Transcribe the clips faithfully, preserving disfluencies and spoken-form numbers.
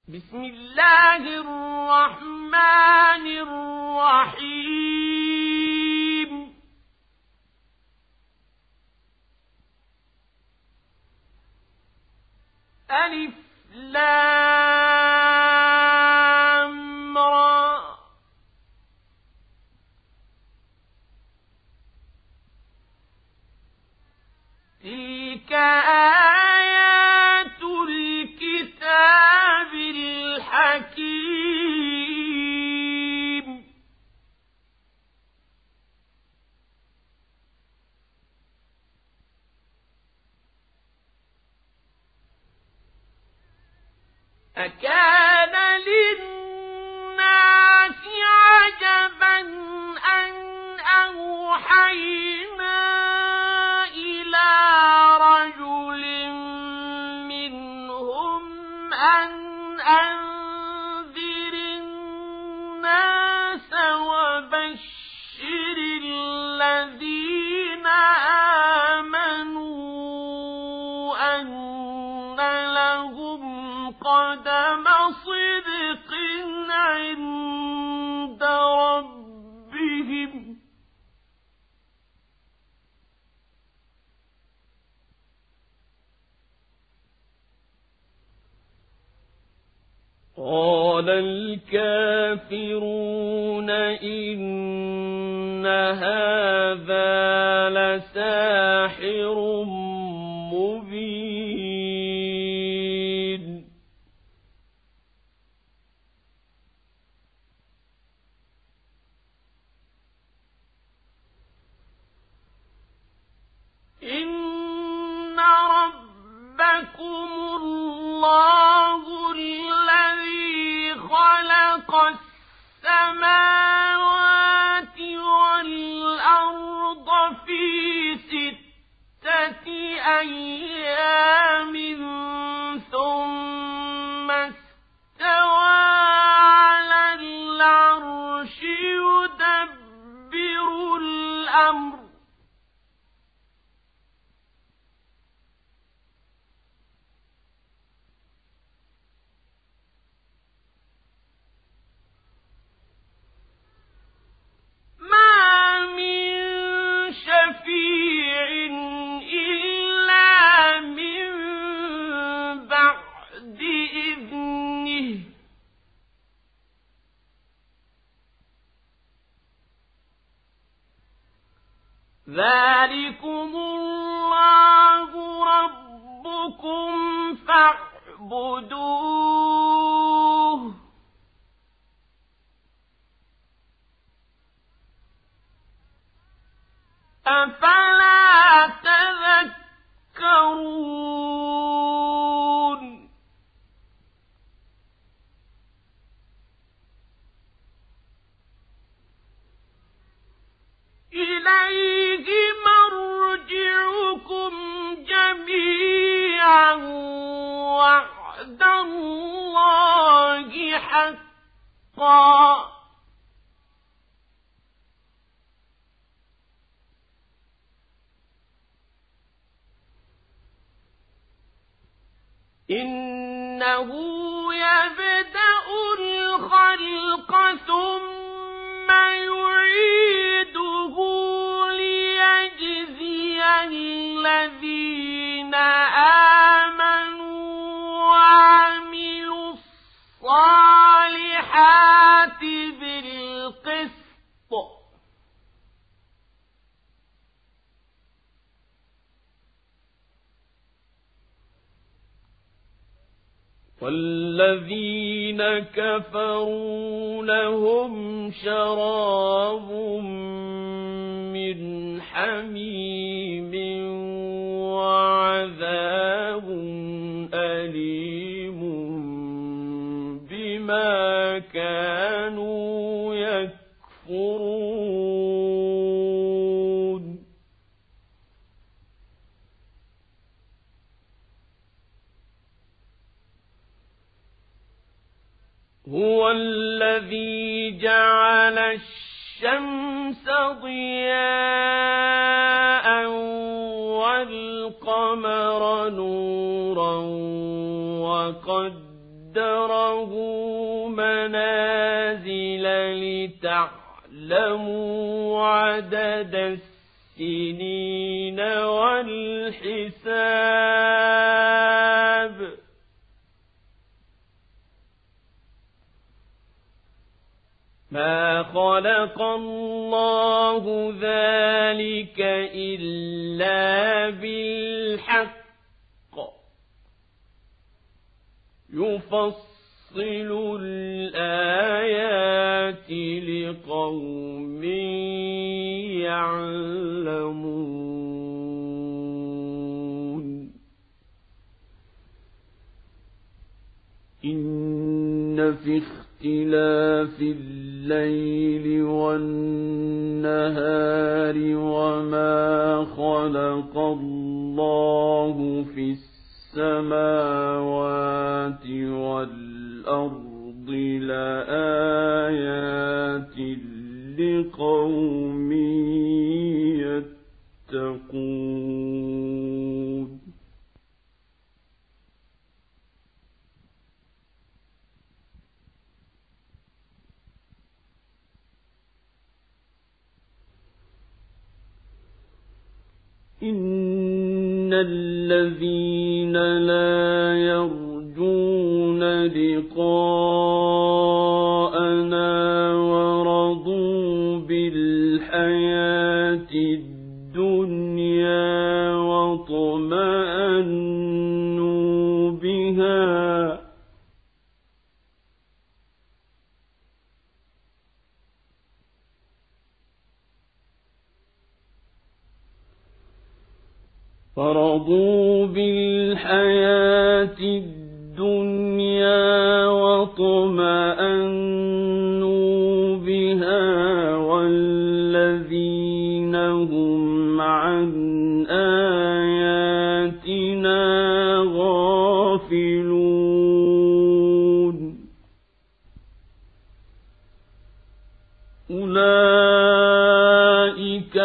بسم الله الرحمن الرحيم ألف لام را تلك آيات الكتاب الحكيم أكان للناس عجبا أن أوحينا إلى رجل منهم أن أنذر الناس وبشر الذين آمنوا أن لهم قدم صدق عند ربهم قال الكافرون إن هذا لساحر مبين إن ربكم الله الذي خلق السماوات والأرض في ستة أيام ثم استوى على العرش يدبر الأمر ما من شفيع إلا من بعد إذنه ذلكم الله ربكم فاعبدوه أفلا تذكرون إليه مرجعكم جميعا وعد الله حقا إنه يبدأ الخلق ثم يعيده ليجزي الذين آمنوا وعملوا الصالحات بالقسط والذين كفروا لهم شراب من حميم وعذاب أليم بما كانوا يكفرون هو الذي جعل الشمس ضياء والقمر نورا وقدره قدره منازل لتعلموا عدد السنين والحساب ما خلق الله ذلك إلا بالحق يفصل الآيات لقوم يعلمون إن في اختلاف الليل والنهار وما خلق الله في السماوات والأرض لآيات لقوم يتقون إن الذين لا يرجون لقاءنا ورضوا بالحياة الدنيا واطمأنوا بها فرضوا بالحياة الدنيا واطمأنوا بها والذين هم عن آياتنا غافلون أولئك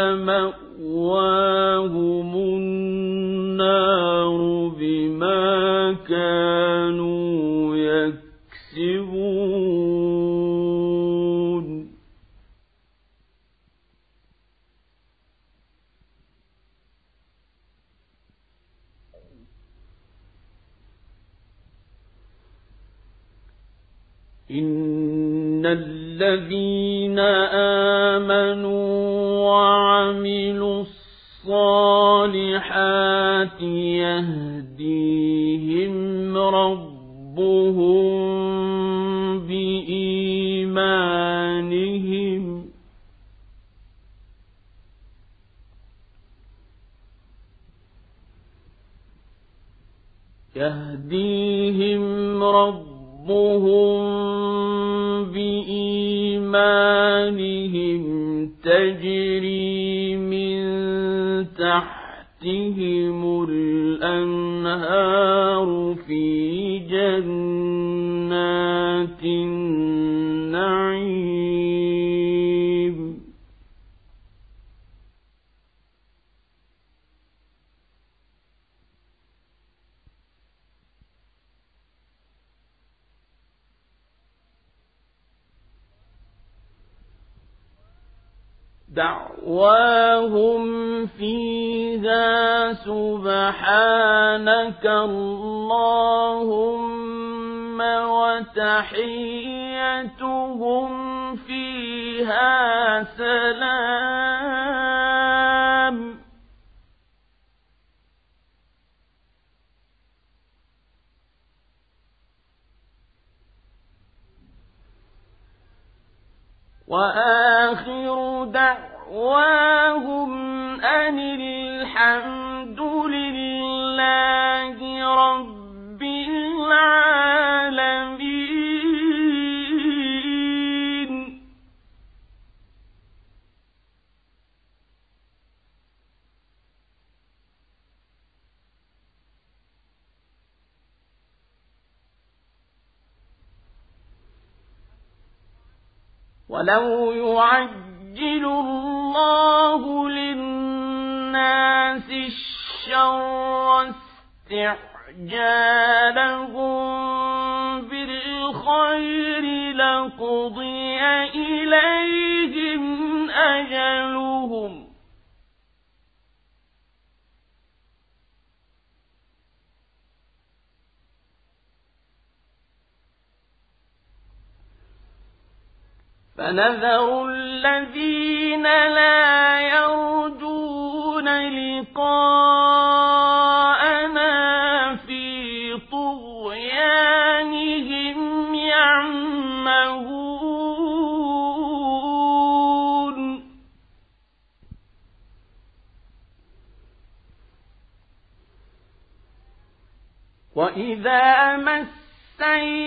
مأواهم النار بما كانوا يكسبون إن الذين آمنوا وعملوا الصالحات يهديهم ربهم بإيمانهم يهديهم ربهم بإيمانهم تجري من تحتهم الأنهار في جنات النعيم دعواهم فيها سبحانك اللهم وتحيتهم فيها سلام وآخر دعواهم أن الحمد لله رب العالمين ولو يعجل الله للناس الشر استعجالهم بالخير الخير لقضي إليهم أجلهم فنذر الذين لا يرجون لقاءنا في طغيانهم يعمهون وإذا مس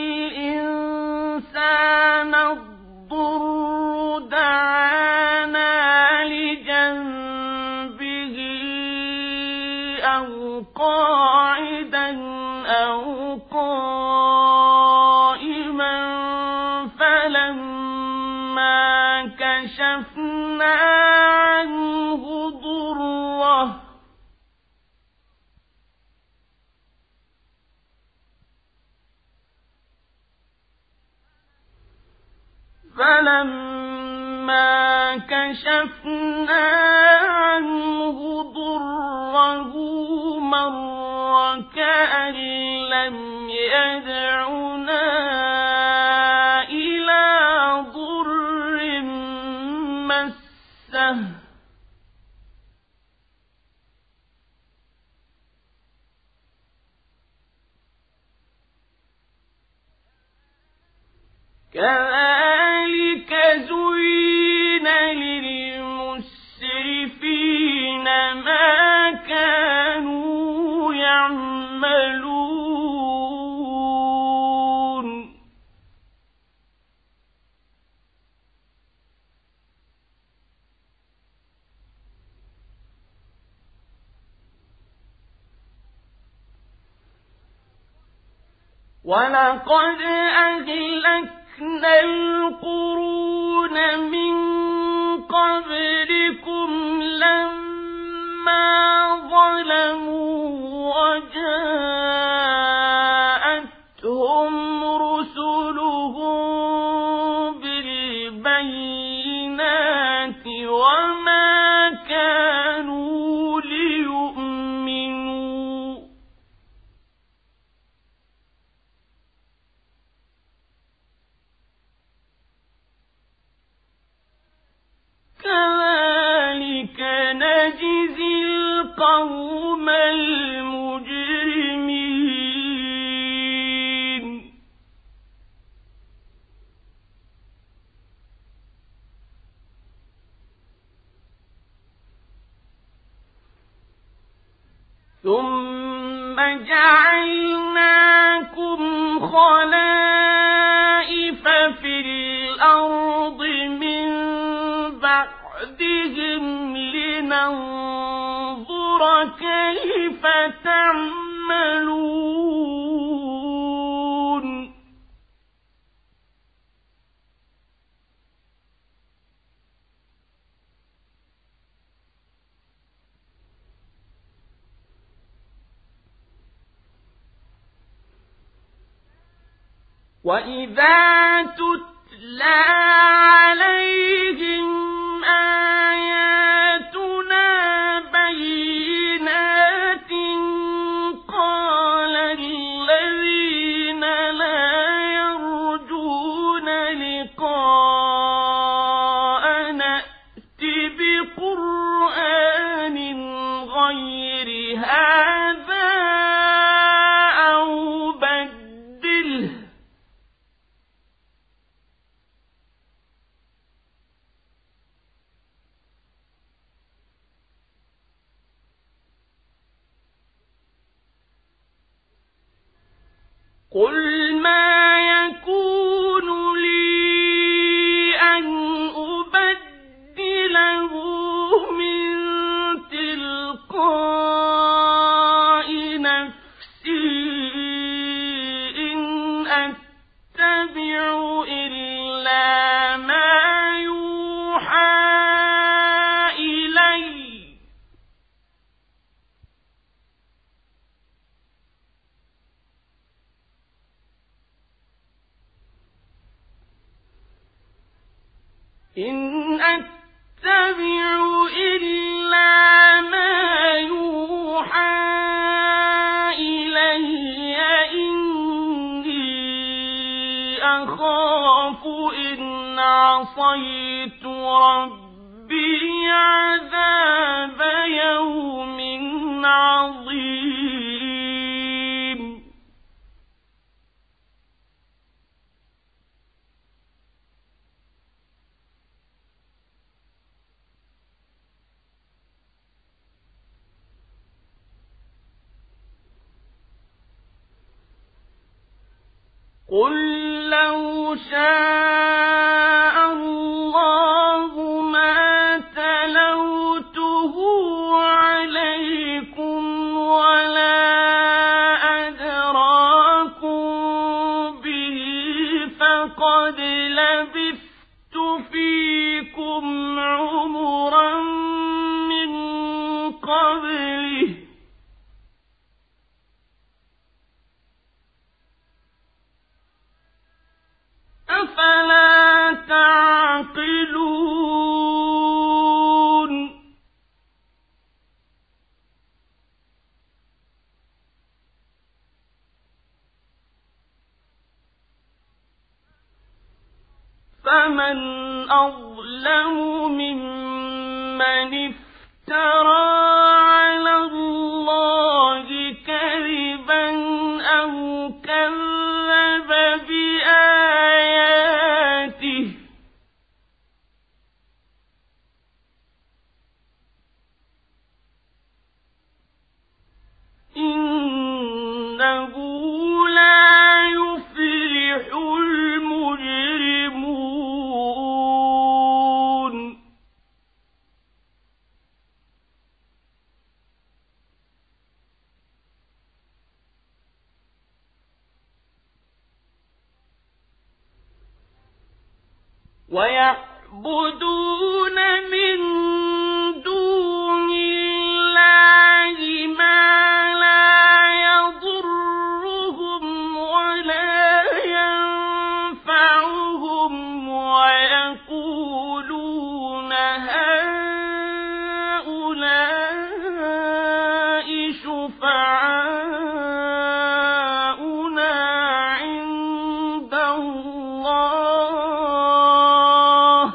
الإنسان الضر دعانا لجنبه أو قاعدا أو قائما فلما كشفنا عنه ضره فلما كشفنا عنه ضره مر كأن لم يدعنا إلى ضر مسه كذلك زين للمسرفين ما كانوا يعملون ولقد أهلكنا القرون من قبلكم لما ظلموا وجاءتهم رسلهم بالبينات وما كانوا ليؤمنوا كذلك نجزي القوم المجرمين ثم جعلناكم خلائف في الأرض من بعدهم لننظر كيف تعملون وإذا تتلى عليهم آياتنا بينات قال الذين لا يرجون لقاءنا ائت بقرآن غير هذا أو بدله قل ما يكون لي أن أبدله من تلقاء نفسي إن أتبع إلا ما يوحى إلي إن أتبع إلا ما يوحى إلي إني أخاف إن عصيت ربي عذاب يوم عظيم قل لو شاء الله ما تلوته عليكم ولا أدراكم به فقد لبثت فيكم عمرا من قبله أفلا تعقلون فمن أظلم ممن افترى على الله كذبا أو كذب بآياته إنه لا يفلح المجرمون ويعبدون من دون الله ما لا يضرهم ولا ينفعهم ويقولون هؤلاء شفعاؤنا عند الله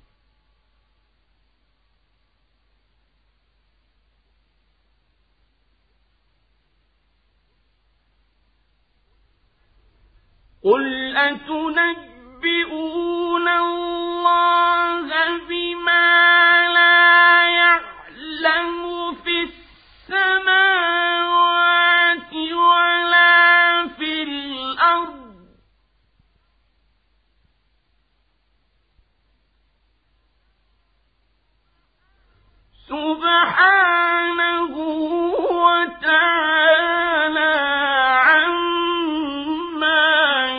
قل أتنبئون الله بما لا يعلم في السماوات ولا في الأرض سبحانه وتعالى عما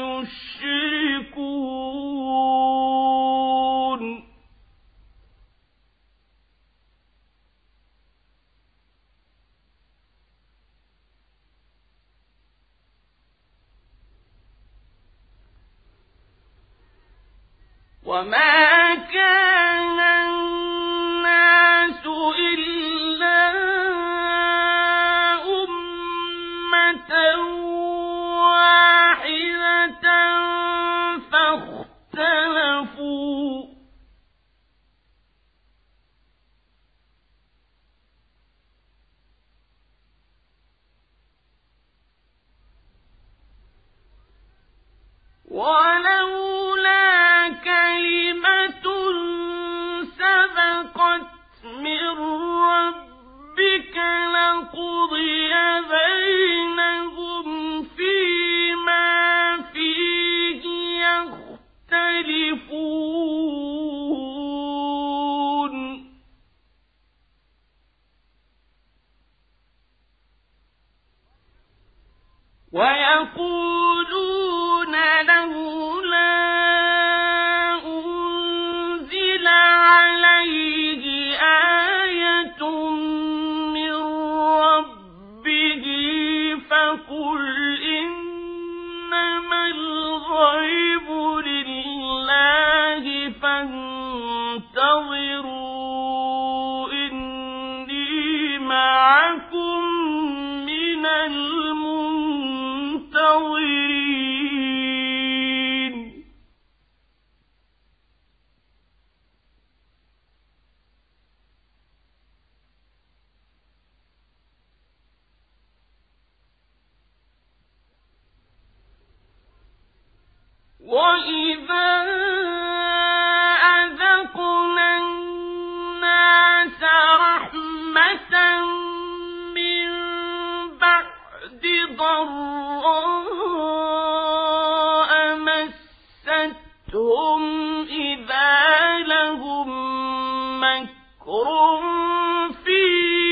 يشركون وما كان الناس إلا أمة واحدة فاختلفوا ولولا كلمة سبقت من ربك لقضي بينهم فيما فيه يختلفون ويقولون لولا أنزل عليه آية من ربه فقل إنما الغيب لله فانتظروا وَإِذَا أَذَقْنَا النَّاسَ رَحْمَةً مِّن بَعْدِ ضَرَّاءَ مَسَّتْهُمْ إِذَا لَهُم مَّكْرٌ فِي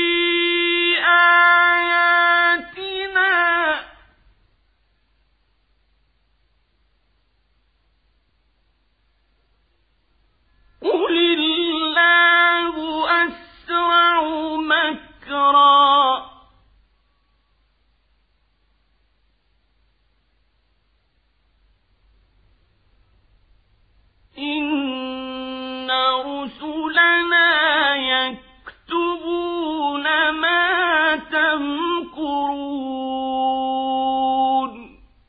آيَاتِنَا قُلِ اللَّهُ أَسْرَعُ مَكْرًا إِنَّ رُسُلَنَا يَكْتُبُونَ مَا تَمْكُرُونَ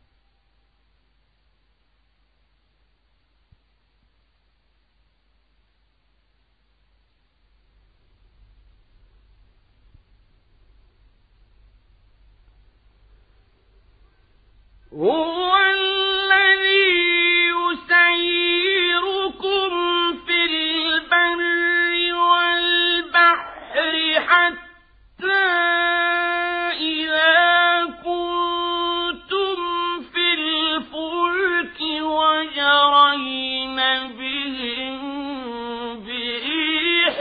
هُوَ الَّذِي يُسَيِّرُكُمْ فِي الْبَرِّ وَالْبَحْرِ حَتَّى إِذَا كُنتُمْ فِي الْفُلْكِ وَجَرَيْنَ بِهِم بِرِيحٍ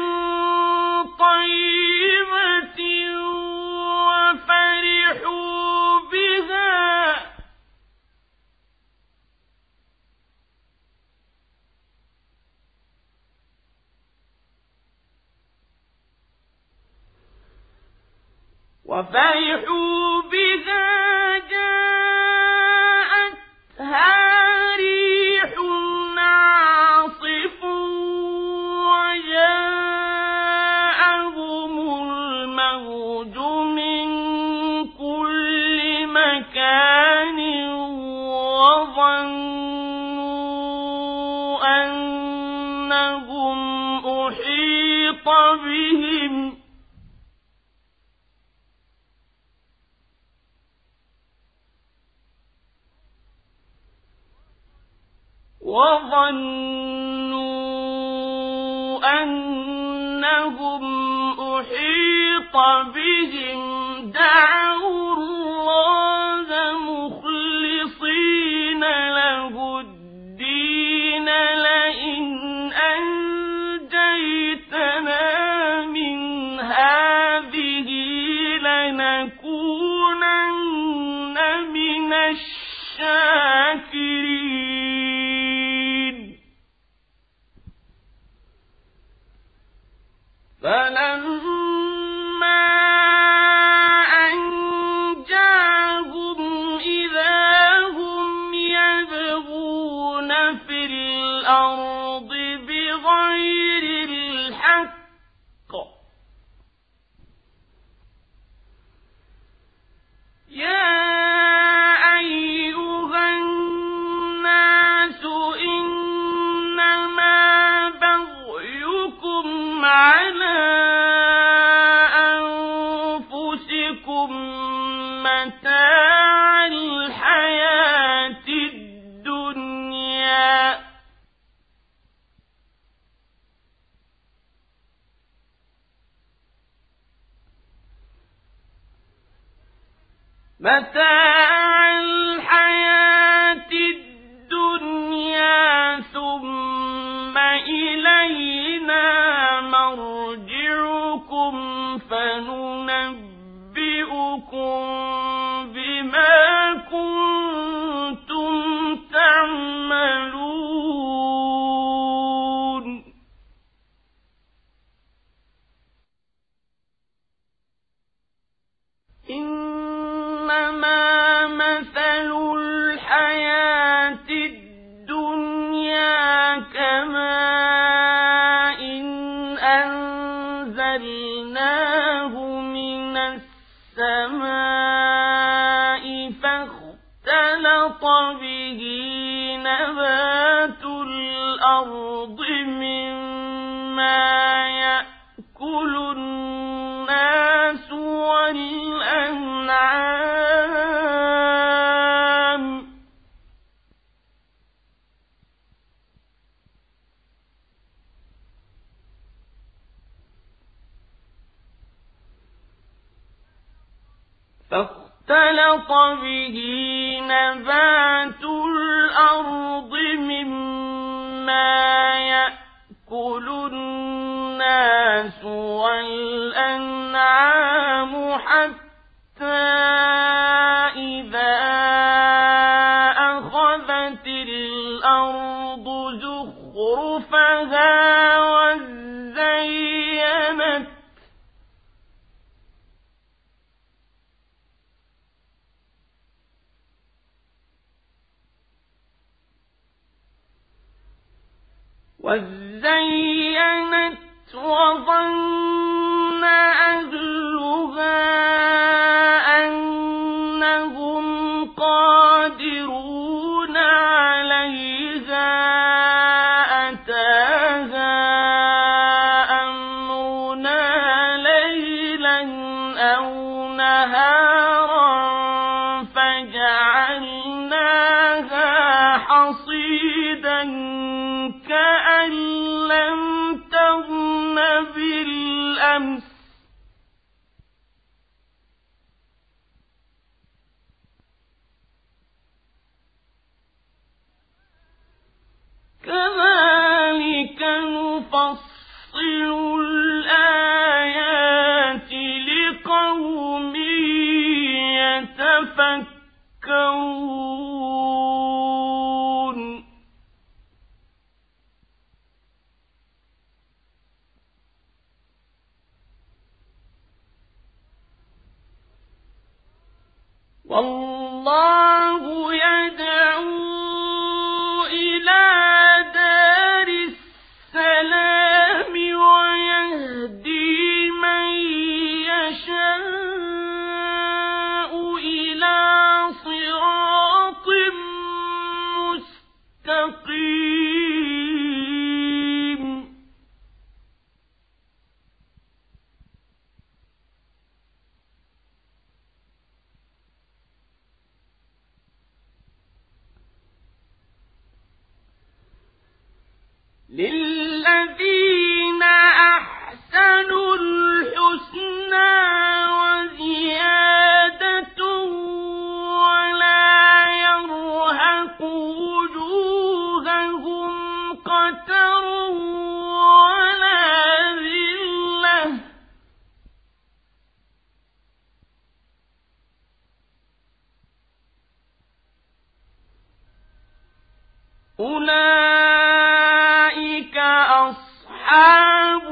طَيِّبَةٍ وَفَرِحُوا بِهَا وَفَرِحُوا بِهَا جَاءَتْهَا رِيحٌ عَاصِفٌ وَجَاءَهُمُ الْمَوْجُ مِن كُلِّ مَكَانٍ وَظَنُّوا أَنَّهُمْ أُحِيطَ بِهِمْ وَظَنُّوا أَنَّهُمْ أُحِيطَ بِهِمْ دَعَوُا اللَّهَ مُخْلِصِينَ لَهُ الدِّينَ لَئِنْ أَنجَيْتَنَا مِنْ هَٰذِهِ لَنَكُونَنَّ مِنَ الشَّاكِرِينَ فَلَمَّا أَنجَاهُمْ إِذَا هُمْ يَبْغُونَ فِي الْأَرْضِ بِغَيْرِ الْحَقِّ يَا أَيُّهَا النَّاسُ إِنَّمَا بَغْيُكُمْ عَلَىٰ أَنفُسِكُم مَّتَاعَ الْحَيَاةِ الدُّنْيَا متاع الحياة الدنيا ثم إلينا مرجعكم فننبئكم بما كنتم تعملون إنما مثل الحياة الدنيا كماء أنزلناه من السماء فاختلط به نبات الأرض مما يأكل الناس والأنعام فاختلط به نبات الأرض مما يأكل الناس والأنعام حتى إذا أخذت الأرض زخرفها وزينت وزينت وظن أهلها أنهم قادرون عليها أتاها أمرنا ليلا أو نهارا فجعلناها حصيدا كأن لم تغن بالأمس كذلك نفصل الآيات لقوم يتفكرون والله يدعو إلى دار السلام ويهدي من يشاء إلى صراط مستقيم للذين أحسنوا الحسنى وزيادة ولا يرهق وجوههم قتر ولا ذلة أولئك أصحاب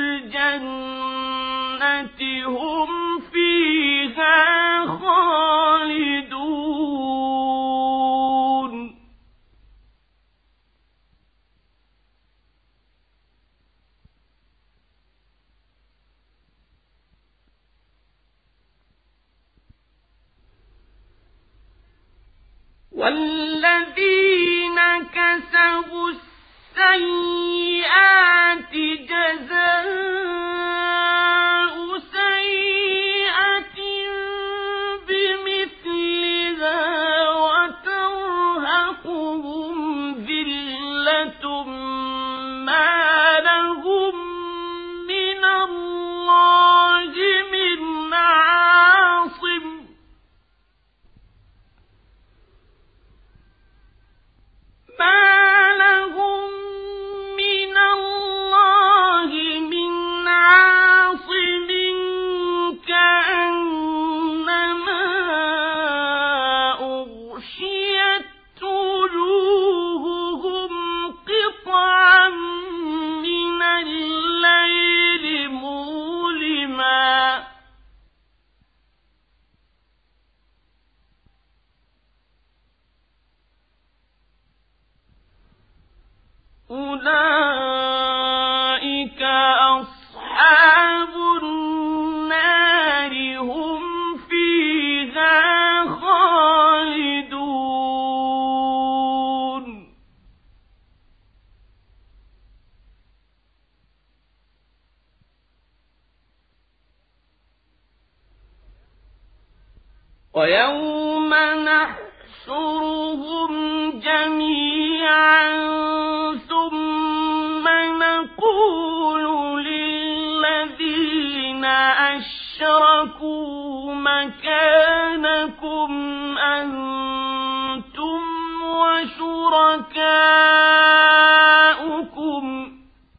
الجنة هم فيها خالدون والذين كسبوا السيئات جزاء سيئة بمثلها وترهقهم ذلة ما لهم من الله من عاصم ما لهم من الله من عاصم كأنما أغشيت وجوههم قطعا من الليل مظلما أولئك أصحاب النار هم فيها خالدون ويوم نحشرهم جميعا ثم نقول للذين أشركوا مكانكم شركاؤكم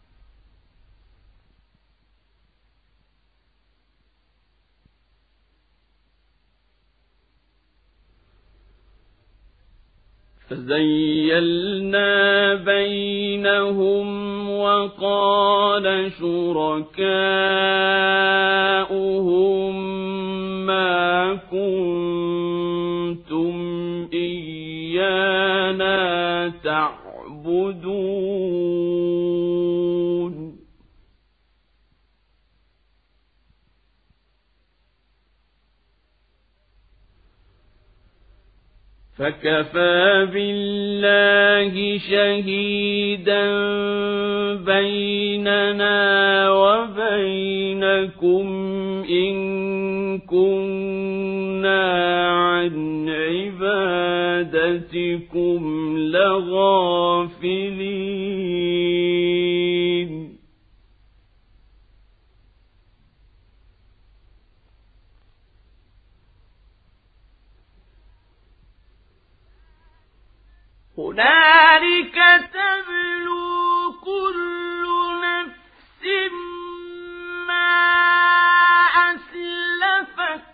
فزيلنا بينهم وقال شركاؤهم ما كنتم إيانا تعبدون فكفى بالله شهيدا بيننا وبينكم إن كنا عن عبادتكم لغافلين هنالك تبلو كل نفس ما أسلفت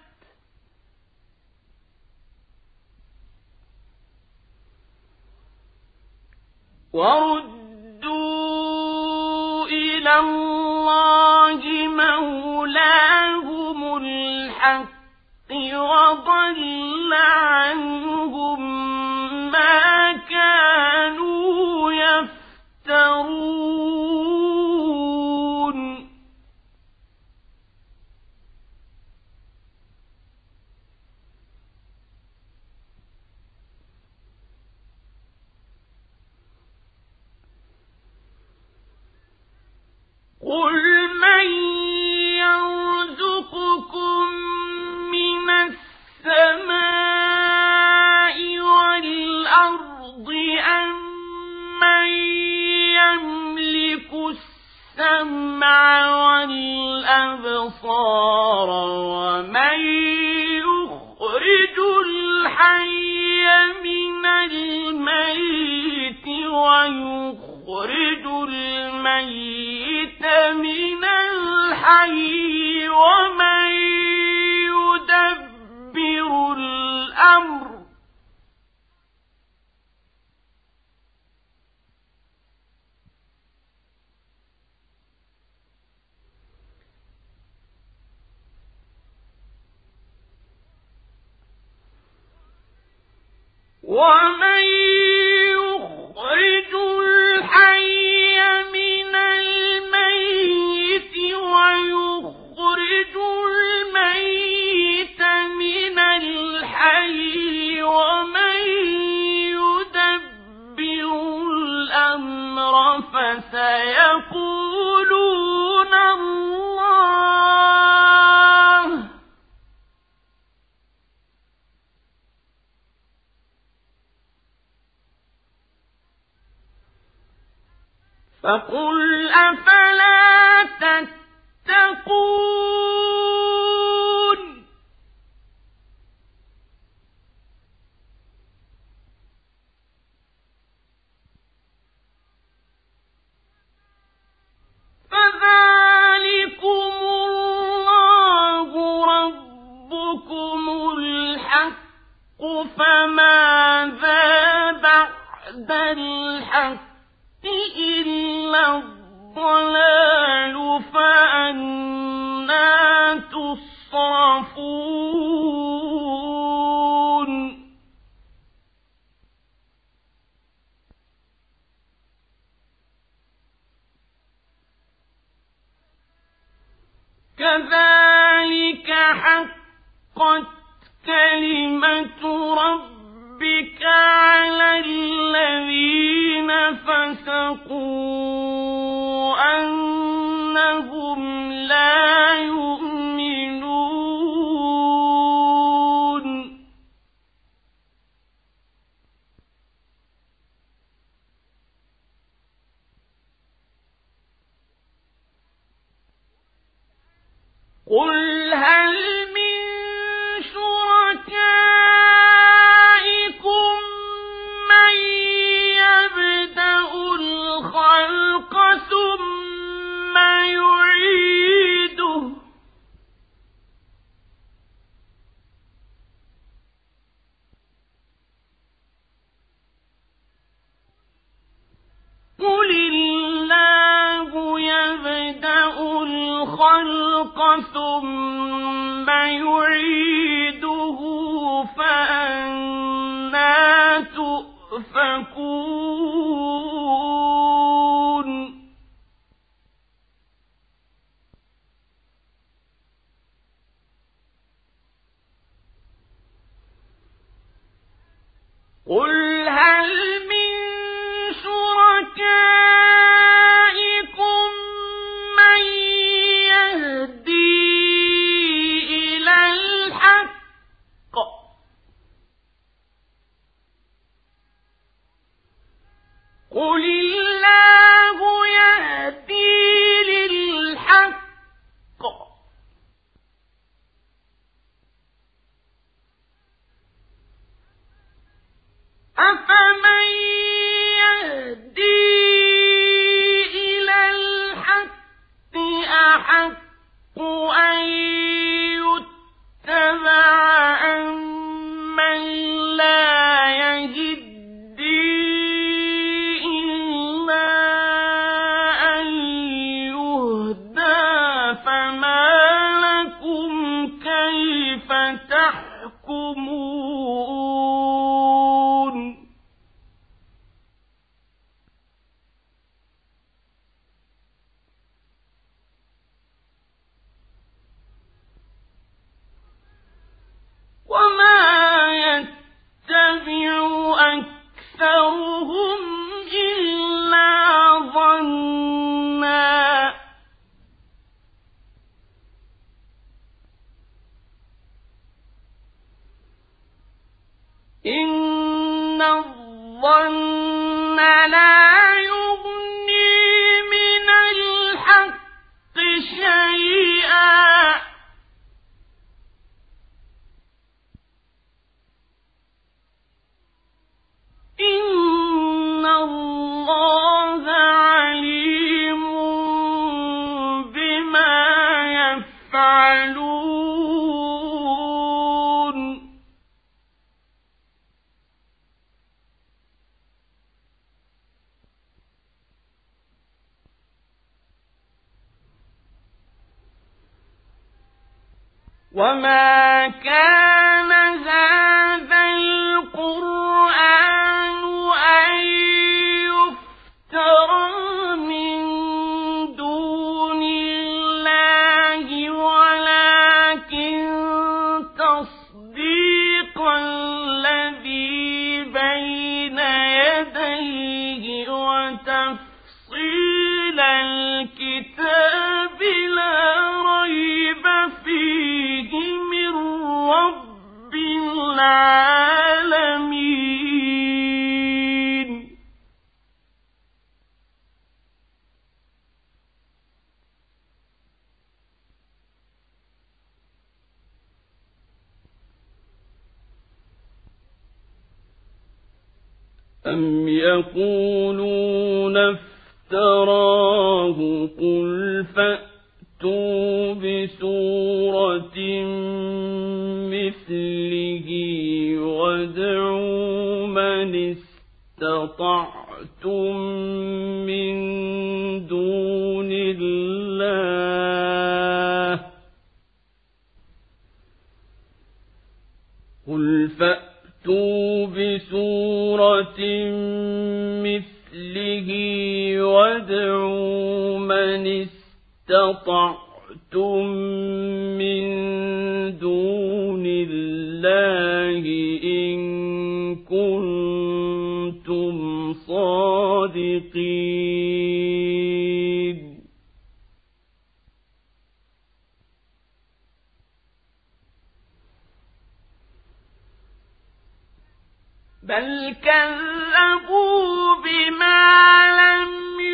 وردوا إلى الله مولاهم الحق وضل عنهم ما كانوا يفترون قل من يرزقكم من السماء والأرض أم من يملك السمع والأبصار ومن يخرج الحي من الميت ويخرج الميت من الحي ومن يدبر الأمر ومن يخرج الحي من الميت ويخرج الميت من الحي ومن يدبر الأمر فسيقولون الله فقل أفلا تتقون فذلكم الله ربكم الحق فماذا بعد الحق إلا الضلال فأنى تصرفون كذلك حقت كلمة ربك على الذين فسقوا أنهم لا يؤمنون قل هل من شركائكم من ثم يعيده فأنى تؤفكون قل هل من شركائكم من يهدي إلى الحق قل الله يهدي للحق أفمن يهدي إلى الحق أحق أن يتبع أمن لا يهدي إلا أن يهدى فما لكم كيف تحكمون وما يتبع أكثرهم إلا ظنا إن الظن لا يغني من الحق شيئا إن الله عليم بما يفعلون وما كان هذا القرآن أن يفترى من دون الله ولكن تصديق الذي بين يديه وتفصيل الكتاب لا ريب فيه من رب العالمين أم يقولون افتراه قل فأتوا بسورة مثله وادعوا من استطعتم من دون الله قل فأتوا بسورة مثله وادعوا من استطعتم من دون الله إن كنتم صادقين بل كذبوا بما لم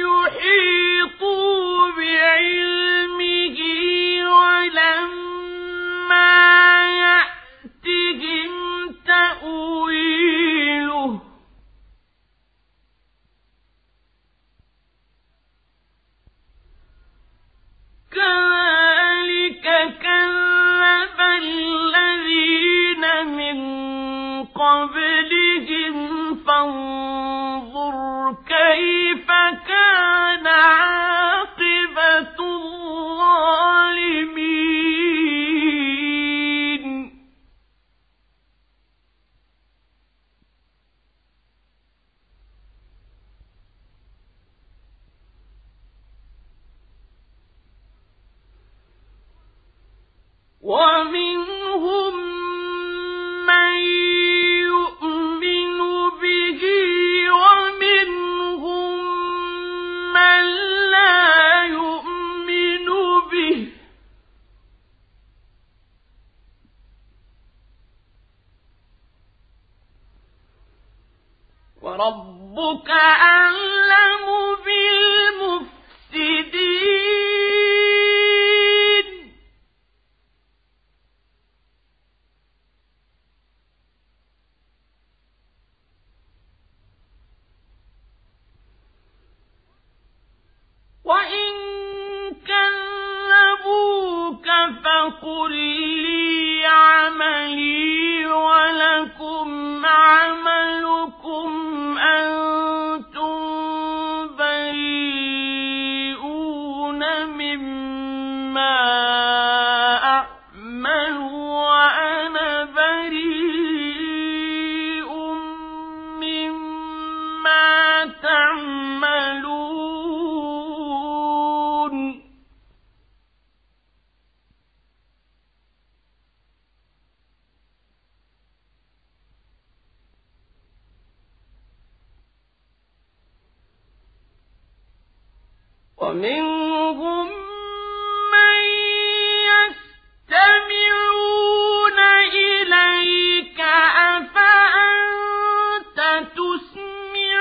يحيطوا بعلمه ولما يأتهم تأويله كذلك كذب الذين من قبلهم فانظر كيف كان عاقبة الظالمين ومنهم من يؤمن به ومنهم من لا يؤمن به وربك أعلم بالمفسدين وإن كذبوك فقل لي عملي ولكم عملكم أنتم بريئون مما أعمل وأنا بريء مما تعملون ومنهم من يستمعون إليك أفأنت تسمع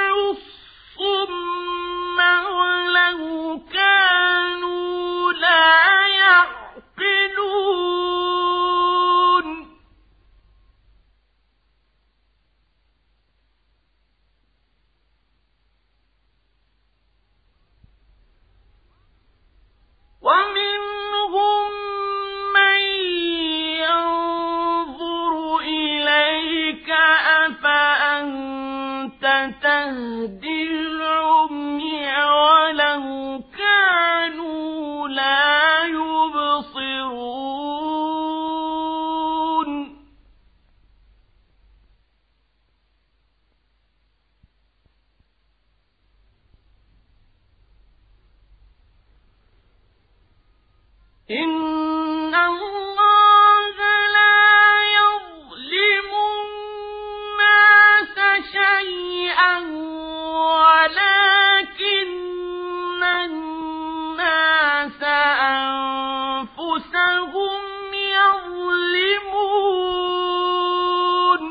الصم ولو كانوا لا يعقلون ومنهم من ينظر إليك أفأنت تهدي العمي ولو كانوا لا يبصرون إن الله لا يظلم الناس شيئا ولكن الناس أنفسهم يظلمون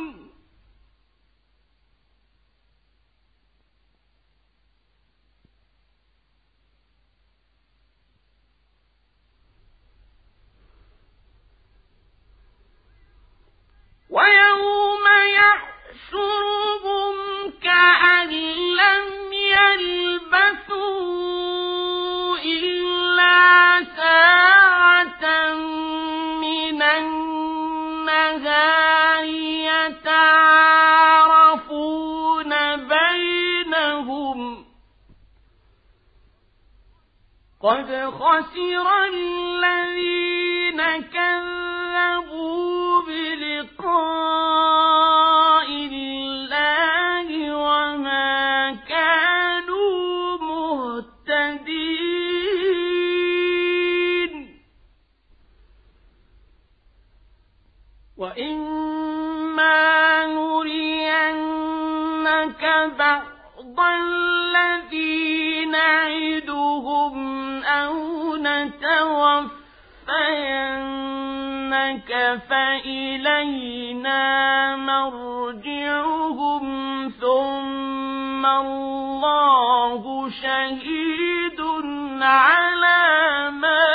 ويوم يحشرهم كأن لم يلبثوا إلا ساعة من النهار يتعارفون بينهم قد خسر الذين كذبوا بلقاء الله وما كانوا مهتدين وإما نرينك بعض الذي نعدهم أو نتوفينك فإلينا مرجعهم ثم الله شهيد على ما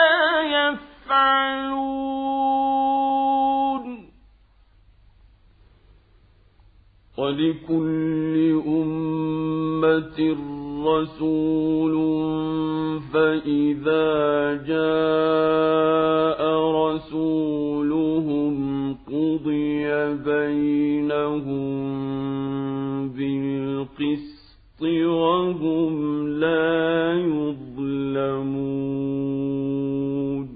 يفعلون ولكل أمة رسول فإذا جاء رسولهم قضي بينهم بالقسط وهم لا يظلمون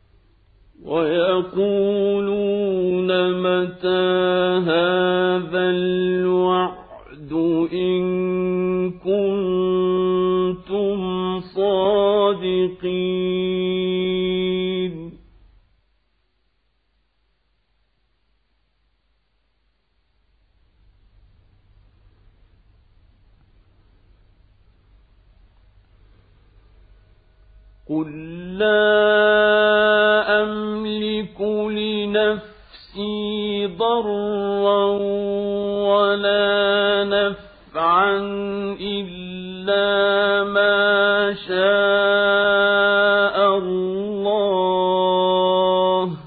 ويقولون متى هذا الوعد إن كنتم صادقين قل لا أملك لنفسي ضرا ولا نفعا إلا ما شاء الله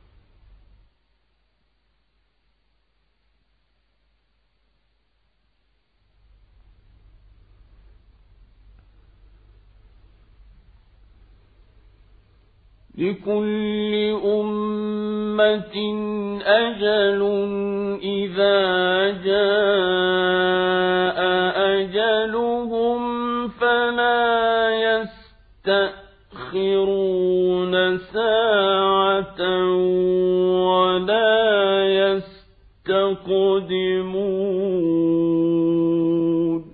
لكل أمة أجل إذا جاء أجلهم فلا يستأخرون ساعة ولا يستقدمون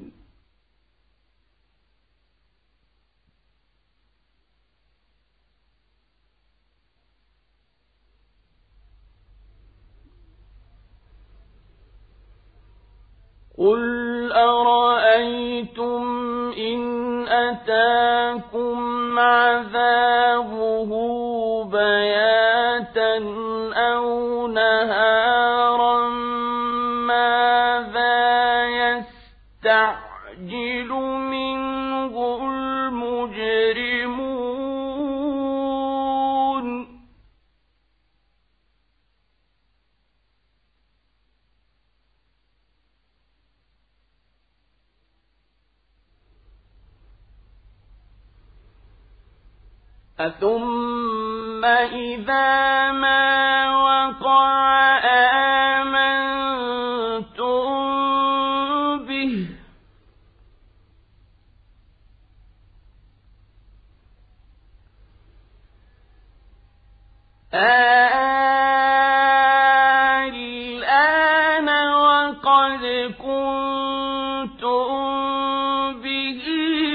قل أرأيتم إن أتاكم عذابه بياتا أو نهارا ماذا يستعجل منه المجرمون أثم إذا ما وقع آمنتم به الآن وقد كنتم به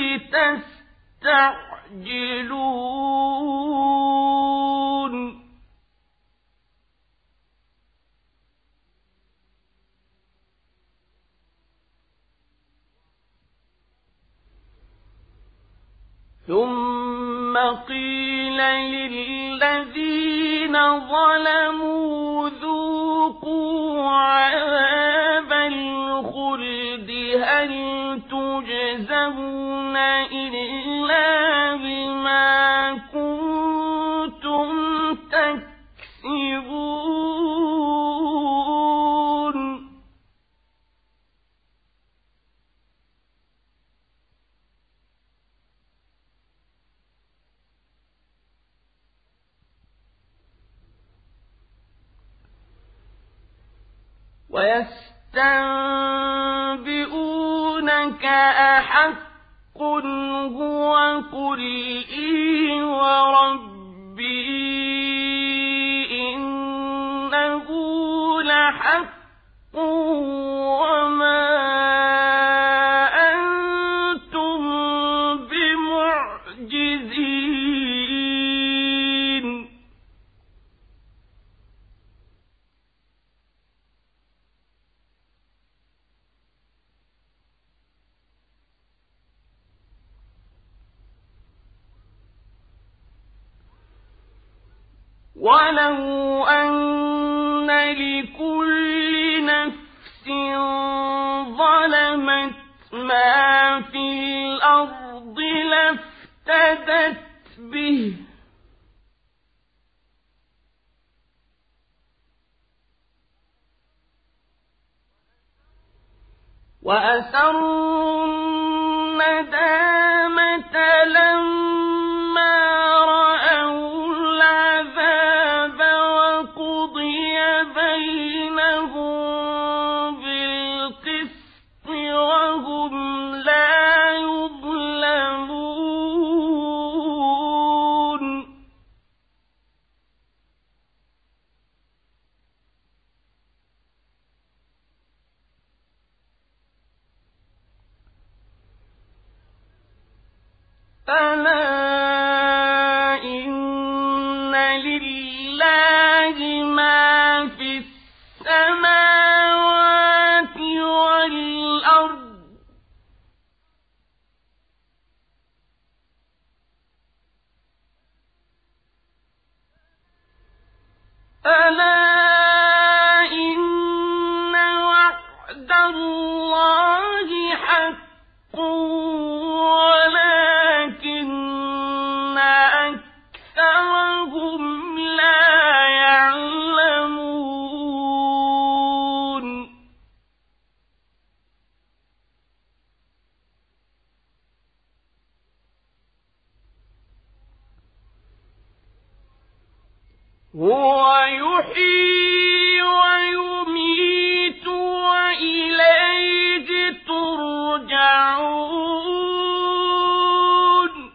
تستعجلون ثم قيل للذين ظلموا ذوقوا عذاب الخلد هل تجزون إلا بما كنتم تكسبون ويستنبئونك أحق هو قل إي وربي إنه لحق وما أنتم بمعجزين ولو أن لكل نفس ظلمت ما في الأرض لافتدت به وأسروا الندامة لما رأوا العذاب وقضي بينهم بالقسط وهم لا يظلمون ألا إن لله ما في السماوات والأرض ألا إن وعد الله حق ولكن أكثرهم لا يعلمون هو يحيي ويميت وإليه ترجعون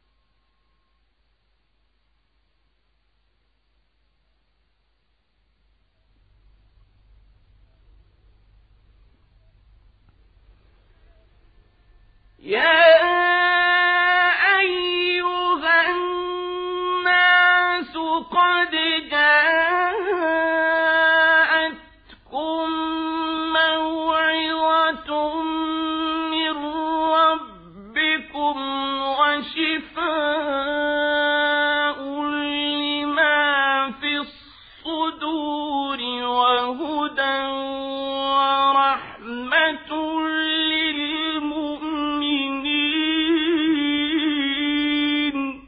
يا أيها الناس قد جاءتكم موعظة من ربكم وشفاء لما في الصدور وهدى ورحمة للمؤمنين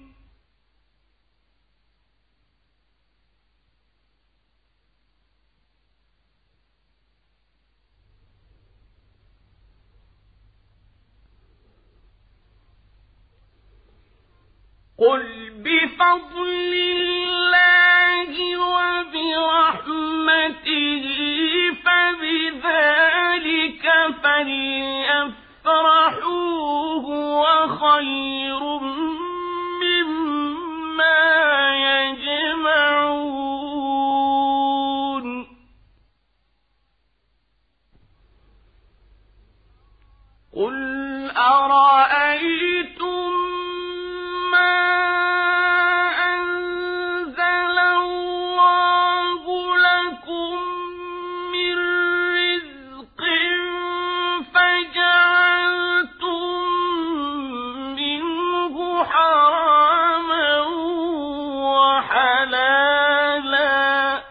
قل بفضل الله وبرحمته فبذلك فليفرحوا هو خير مما يجمعون قل أرأيتم ما أنزل الله لكم من رزق فجعلتم منه حراما وحلالا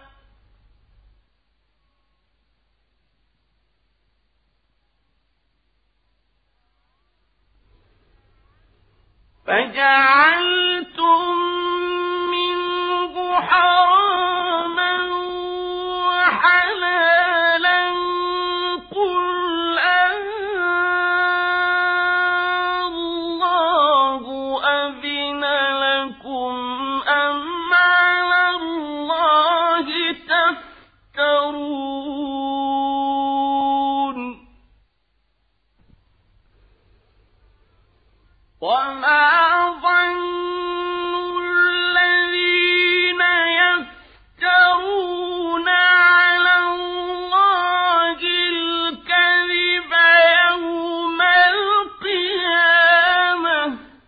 فجعلتم منه حراما وحلالا قل الله أذن لكم أم على الله تفترون وما ظن الذين يفترون على الله الكذب يوم القيامة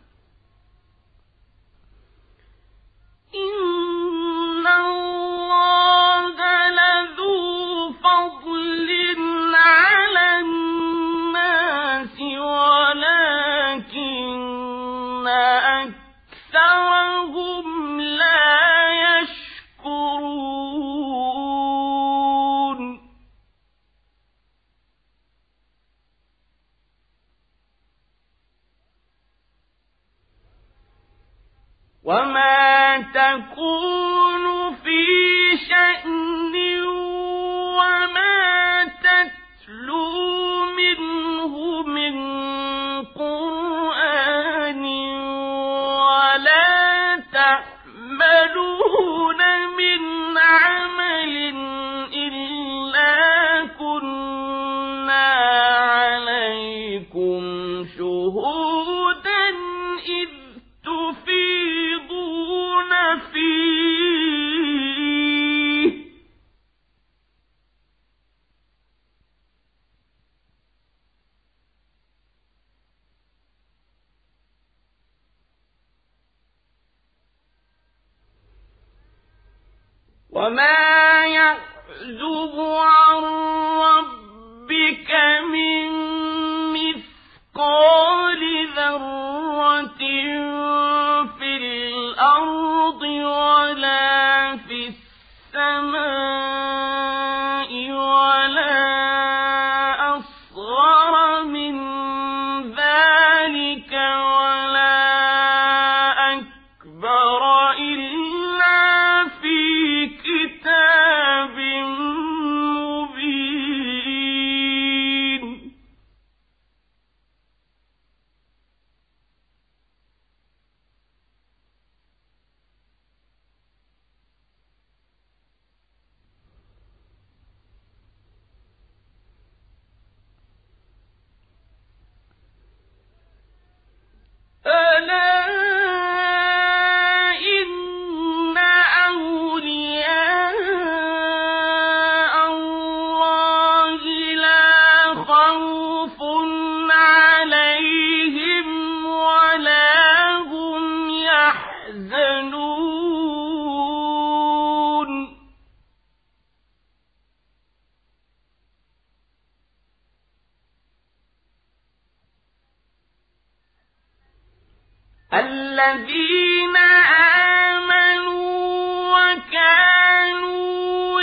إن الله لذو فضل على الناس ولكن أكثرهم لا يشكرون وما تكون في شأن وما تتلو منه من قرآن ولا تعملون من عمل إلا كنا عليكم شهودا إذ تفيضون فيه وما يعزب عن ربك من مثقال ذرة في الأرض ولا في السماء ولا أصغر من ذلك ولا أكبر إلا في كتاب مبين. ألا إن أولياء الله لا خوف عليهم ولا هم يحزنون. الذين آمنوا وكانوا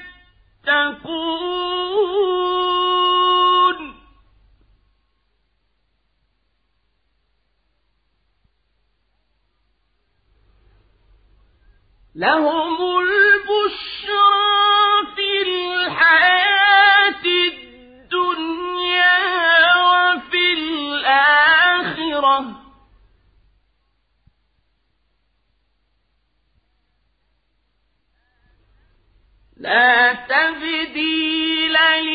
يتقون لهم البشرى في الحياة الدنيا وفي الآخرة لا تبديل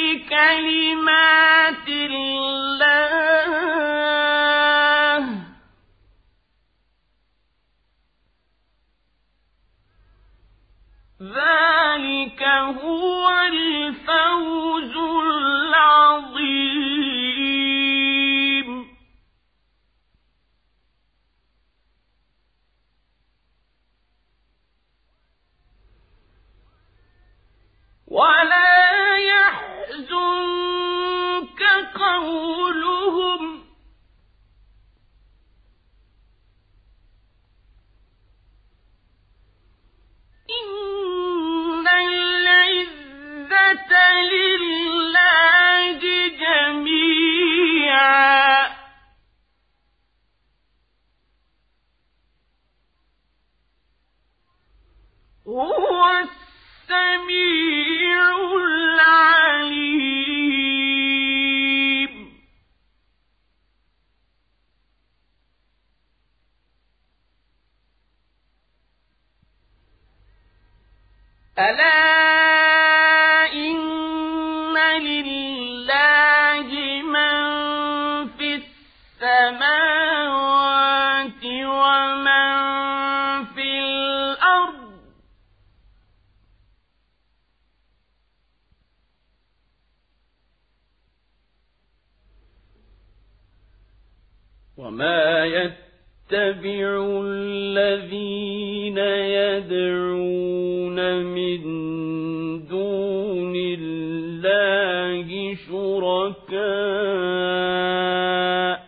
لكلمات الله ذلك هو الفوز العظيم. ولا يحزنك قولهم إن العزة لله جميعا هو السميع العليم. ألا إن لله من في السماوات ومن في الأرض وما يتبع الذين يدعون من دون الله شركاء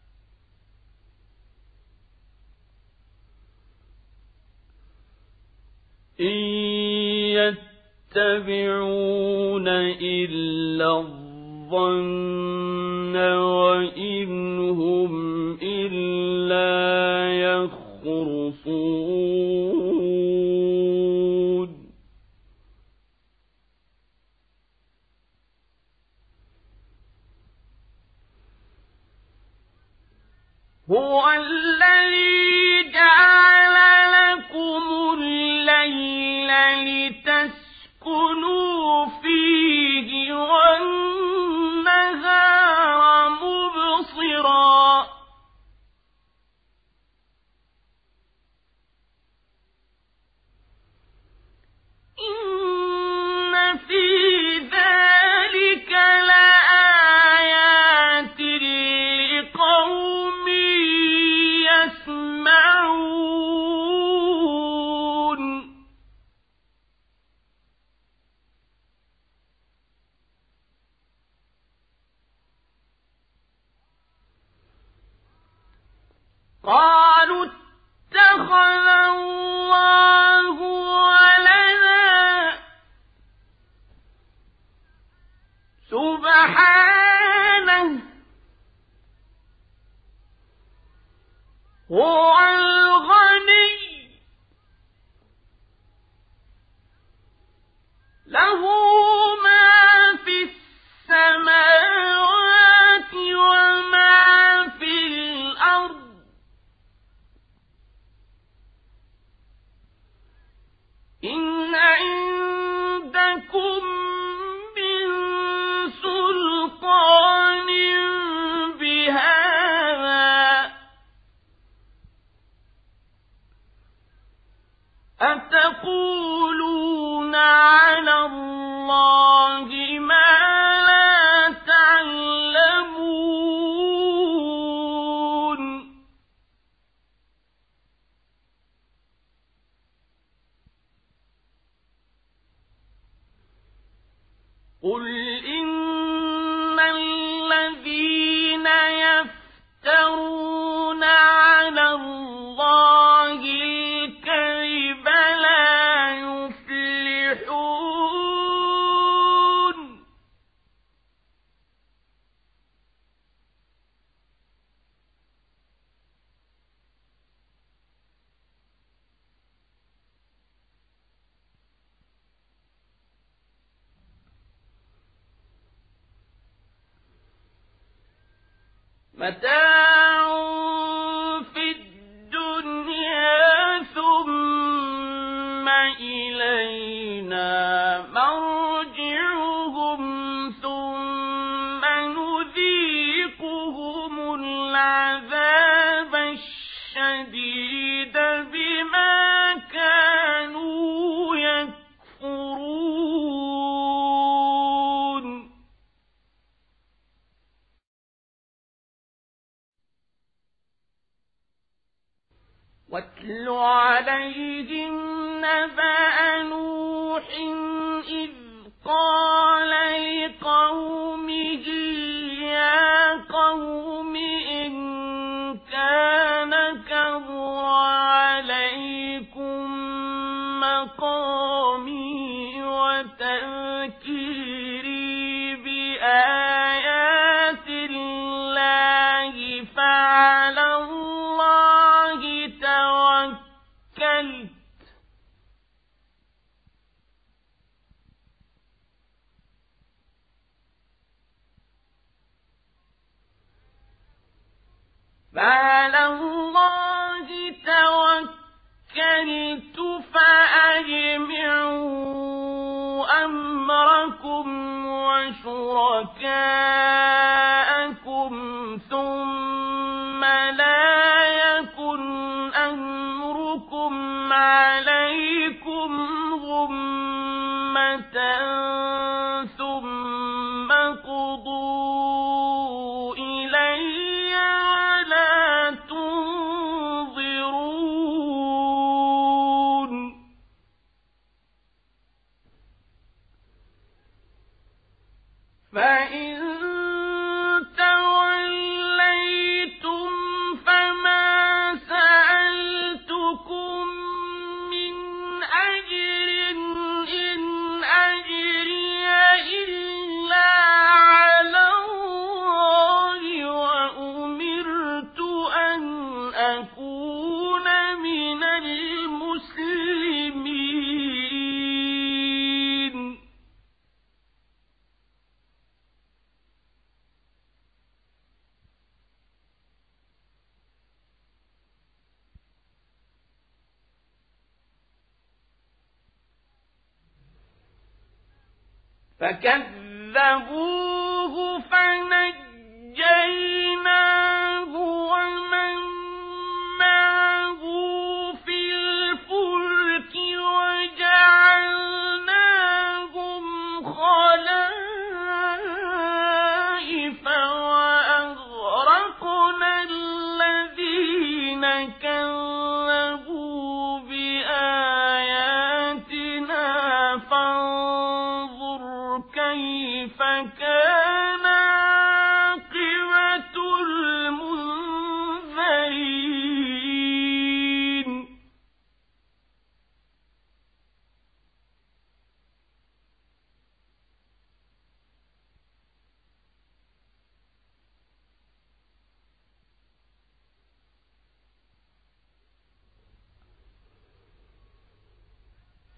إن يتبعون إلا الظن وإن هم إلا يخرصون. هو الذي جعل لكم الليل لتسكنوا فيه والنهار مبصرا قالوا اتخذ الله ولدا سبحانه هو الغني له ما في السماوات وما في الأرض إن عندكم من سلطان بهذا أتقولون على الله ما لا تعلمون قل إن الذين يفترون على الله الكذب لا يفلحون متاع في الدنيا ثم إلينا مرجعهم ثم نذيقهم العذاب الشديد بما كانوا يكفرون واتل عليهم نبأ نوح إذ قال لقومه يا قوم إن كان كبر عليكم مقامي وتذكيري بآيات الله فعلى الله توكلت فعلى الله توكلت فأجمعوا أمركم وشركاءكم ثم لا يكن أمركم عليكم غمة ثم قضوا إلي ولا تنظرون فإن توليتم فما سألتكم من أجر إن أجري إلا على الله وأمرت أن أكون من المسلمين فكذبوه فنجيناه ومن معه في الفلك وجعلناهم خلائف وأغرقنا الذين كذبوا بآياتنا فانظر كيف كان عاقبة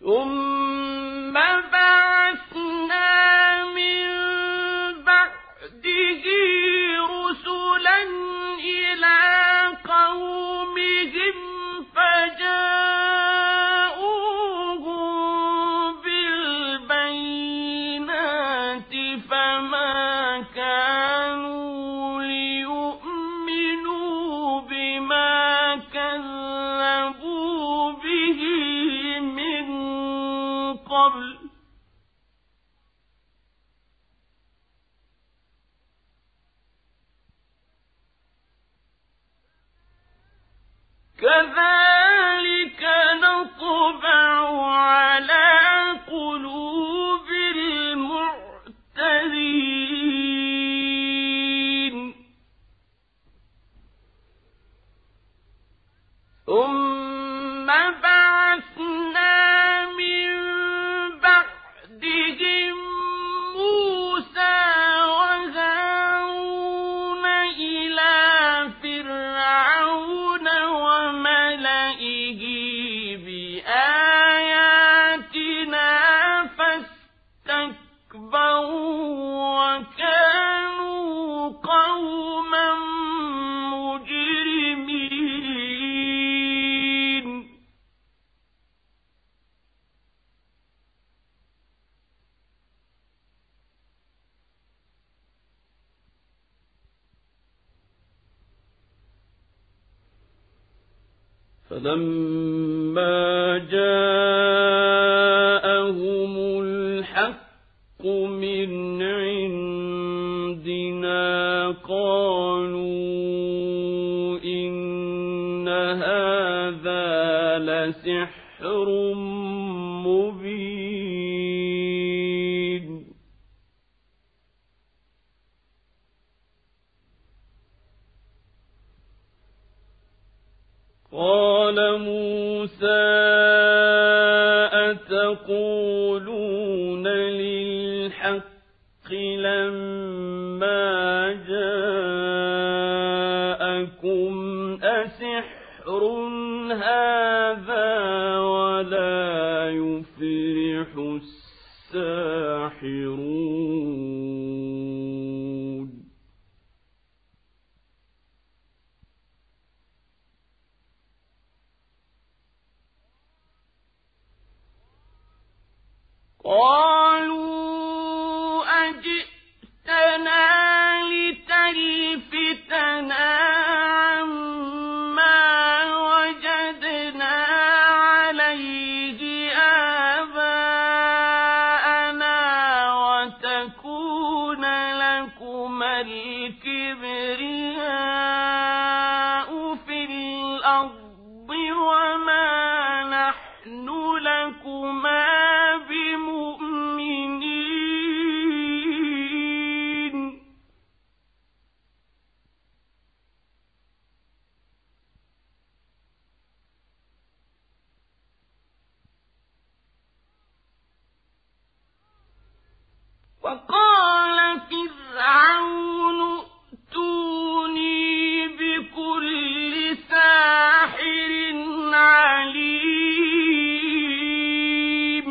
ثم بعثنا من بعده رسلا إلى قومهم فجاءوهم بالبينات فما كانوا ليؤمنوا بما كذبوا به من قبل كذلك نطبع على قلوب المعتدين ثم بعثنا من بعدهم موسى وهارون إلى فرعون وملئه بآياتنا فاستكبروا وكانوا قوما مجرمين فلما جاءهم الحق من عندنا قالوا إن هذا لسحر مبين قال موسى أتقولون للحق لما جاءكم أسحر هذا ولا يفلح الساحرون قالوا أجئتنا لتلفتنا عما وجدنا عليه آباءنا وتكون لكما الكبرياء في الأرض وما نحن لكما بمؤمنين وقال فرعون ائتوني بكل ساحر عليم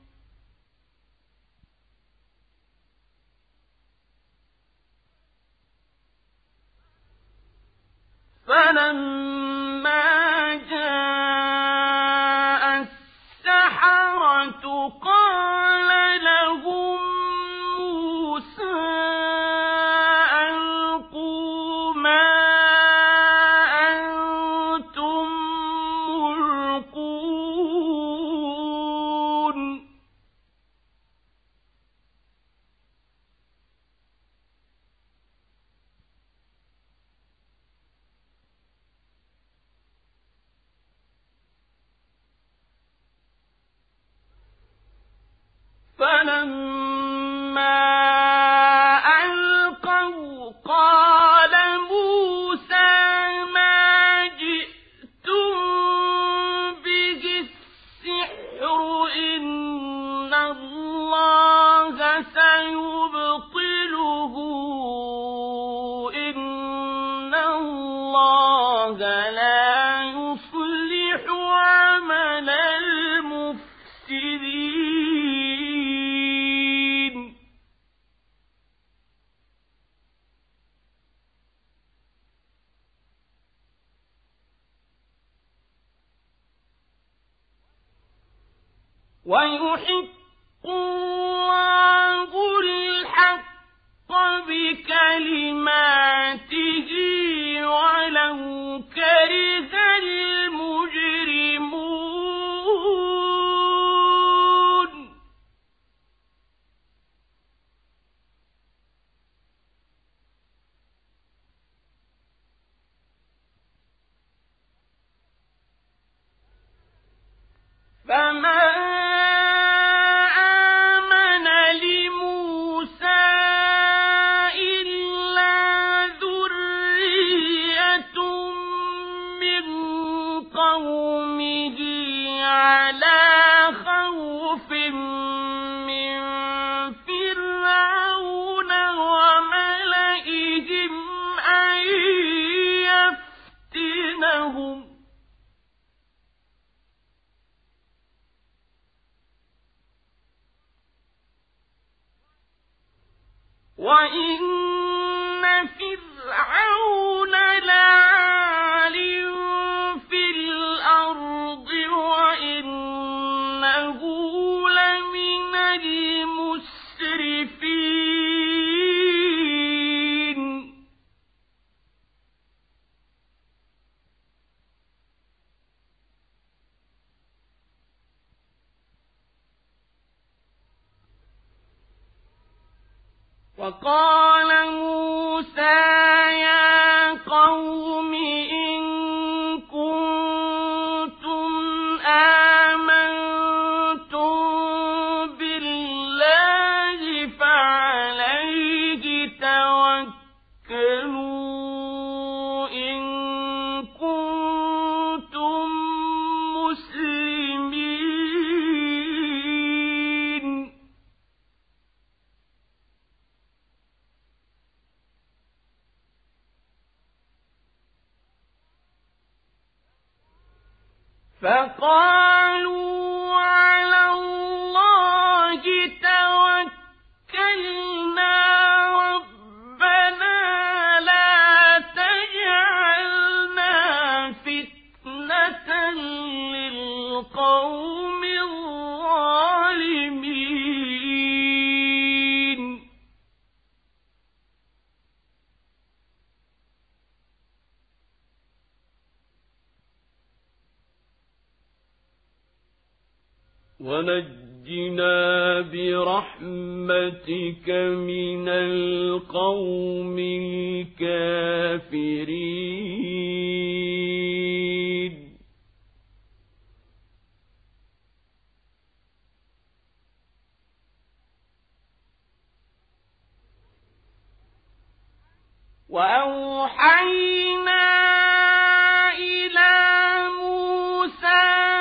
فلما جاء السحرة قال لهم موسى ويحق الله الحق بكلماته ولو كره المجرمون فما آمن لموسى إلا ذرية من قومه على خوف من فرعون وملئهم أن يفتنهم وَإِنَّ فِرْعَوْنَ لَعَالٍ فِي الْأَرْضِ وَإِنَّهُ لَمِنَ الْمُسْرِفِينَ وقال موسى يا قوم إن كنتم آمنتم بالله فعليه توكلوا إن كنتم مسلمين فقالوا على الله توكلنا ربنا لا تجعلنا فتنة للقوم الظالمين ونجنا برحمتك من القوم الكافرين وأوحينا إلى موسى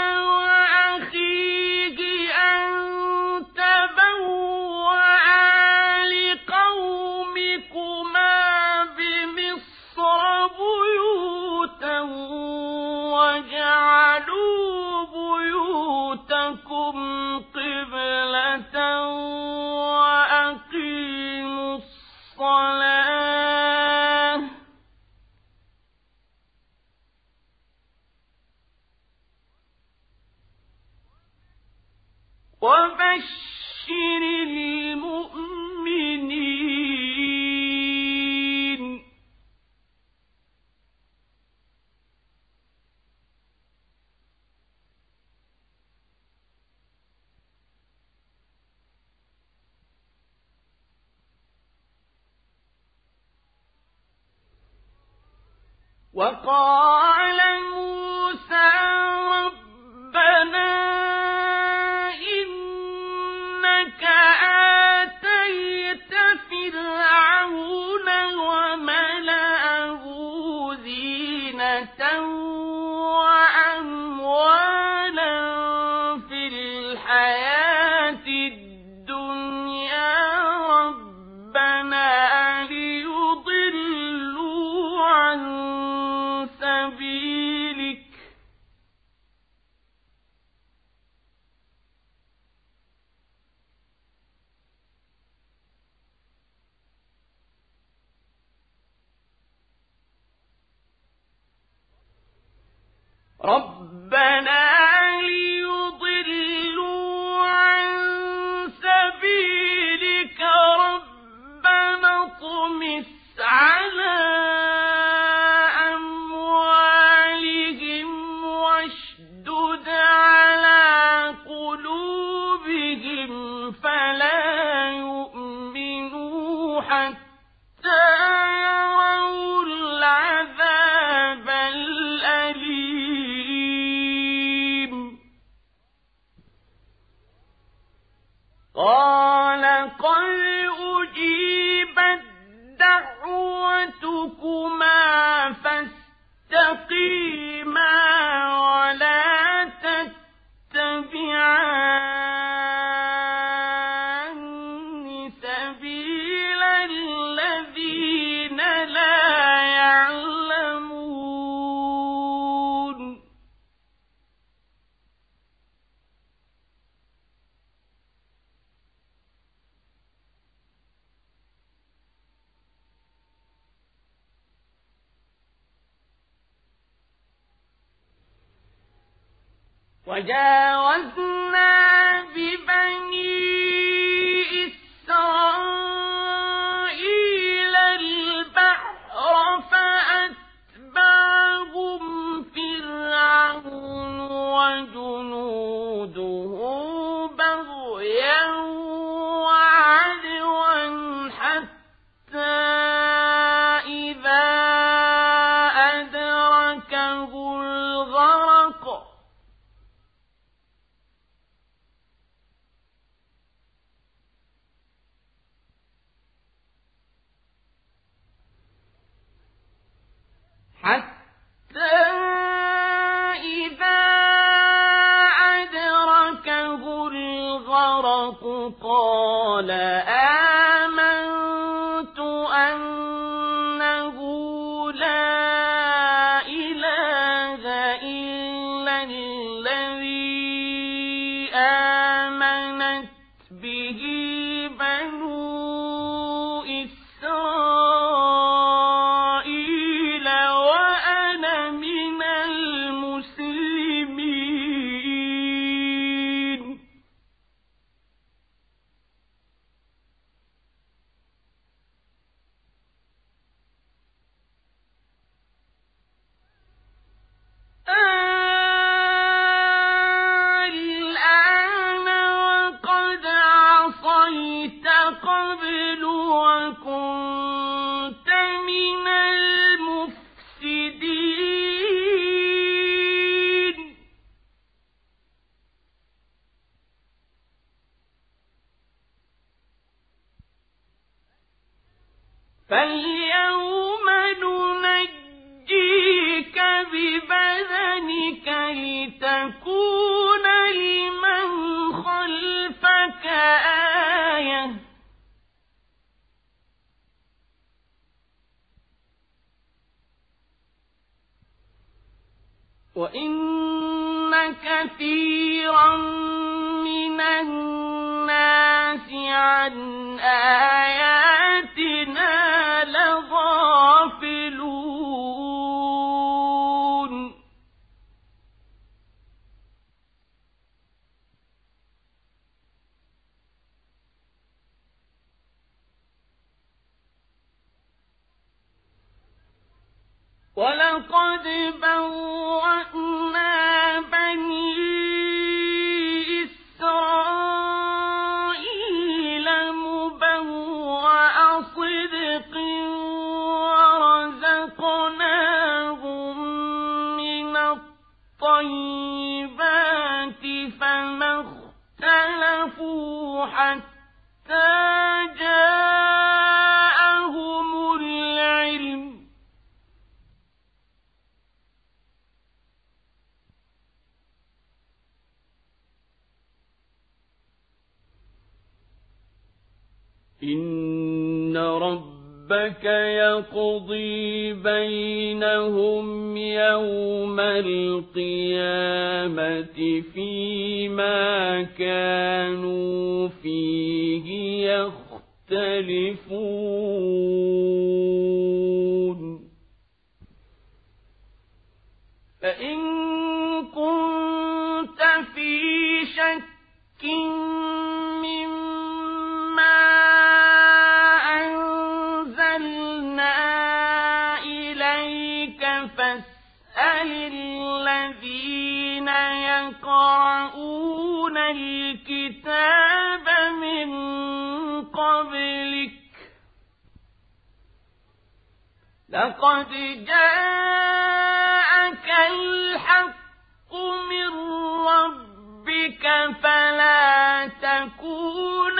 وَاجْعَلُوا بُيُوتَكُمْ قِبْلَةً وَأَقِيمُوا الصَّلَاةَ وَبَشِّرِ الْمُؤْمِنِينَ وقال موسى ربنا إنك آتيت فرعون وملأه زينة وأموالا في الحياة الدنيا ربنا ليضلوا عن سبيلك ربنا ليضلوا قال قد أجيبت دعوتكما فاستقيما ولا تتبعان سبيل الذين لا يعلمون وجاوزنا ببني إسرائيل البحر فأتبعهم فرعون وجنوده بغيا وعدوا حتى إذا أدركه الغرق حتى إذا أدركه الغرق قال آمنت أنه لا إله إلا الذي آمنت به بنو إسرائيل وأنا من المسلمين الآن وقد عصيت قبل وكنت من المفسدين فاليوم ننجيك ببدنك لتكون لمن خلفك آية وإن كثيرا من الناس عن آياتنا لغافلون ولقد بوأنا بني إسرائيل مبوأ صدق ورزقناهم من الطيبات فما اختلفوا حتى جاءهم العلم إن ربك يقضي بينهم يوم القيامة فيما كانوا فيه يختلفون فإن كنت في شك الذين يقرؤون الكتاب من قبلك لقد جاءك الحق من ربك فلا تكون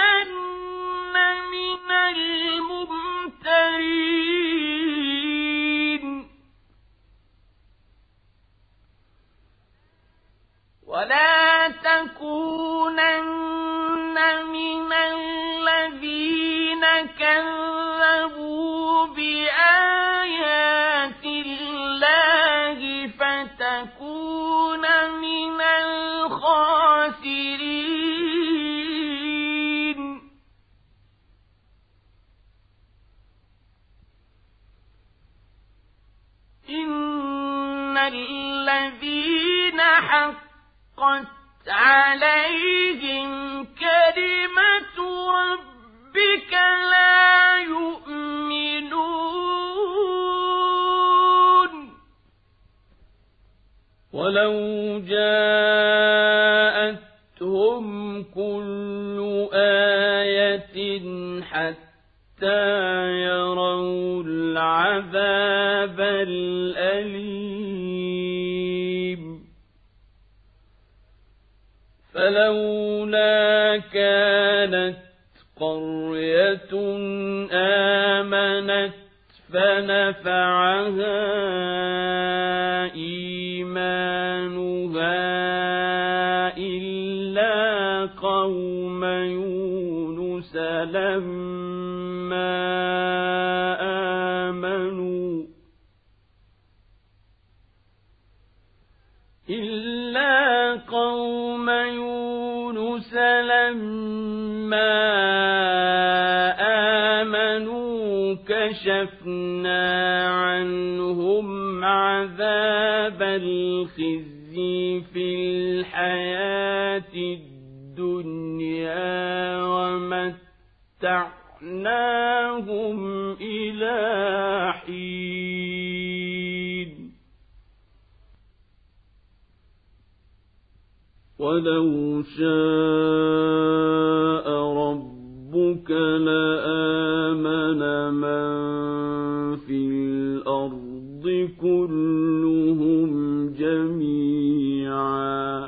الخاسرين إن الذين حقت عليهم كلمة ربك لا يؤمنون ولو جاءتهم كل آية حتى يروا العذاب الأليم فلولا كانت قرية آمنت فنفعها إيمانها إلا قوم يونس لما آمنوا إلا قوم يونس لما آمنوا كشفنا عنهم عذاب الخزي في الحياة الدنيا ومتعناهم إلى حين ولو شاء ربك لآمن من في الأرض كلهم جميعا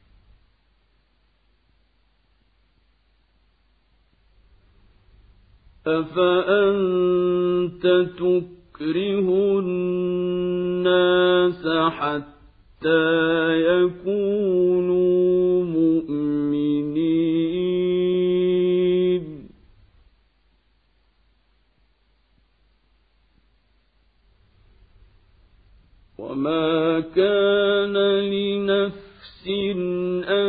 أفأنت تكره الناس حتى يكونوا مؤمنين وما كان لنفس أن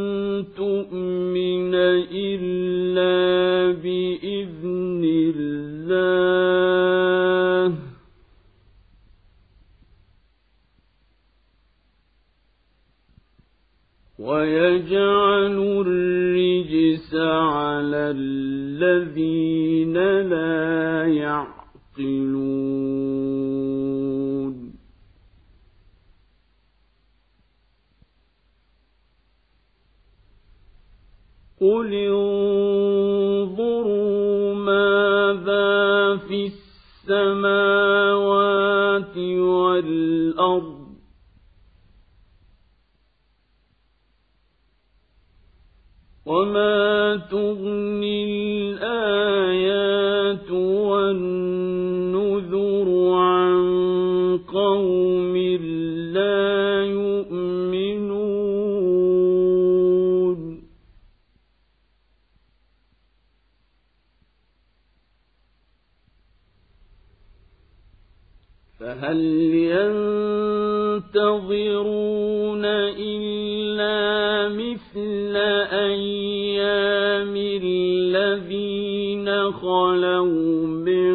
تؤمن إلا بإذن الله ويجعل الرجس على الذين لا يعقلون قل انظروا ماذا في السماوات والأرض وما تغني الآيات والنذر عن قوم لا يؤمنون فهل ينتظرون إلا مثل أيام الذين خلوا من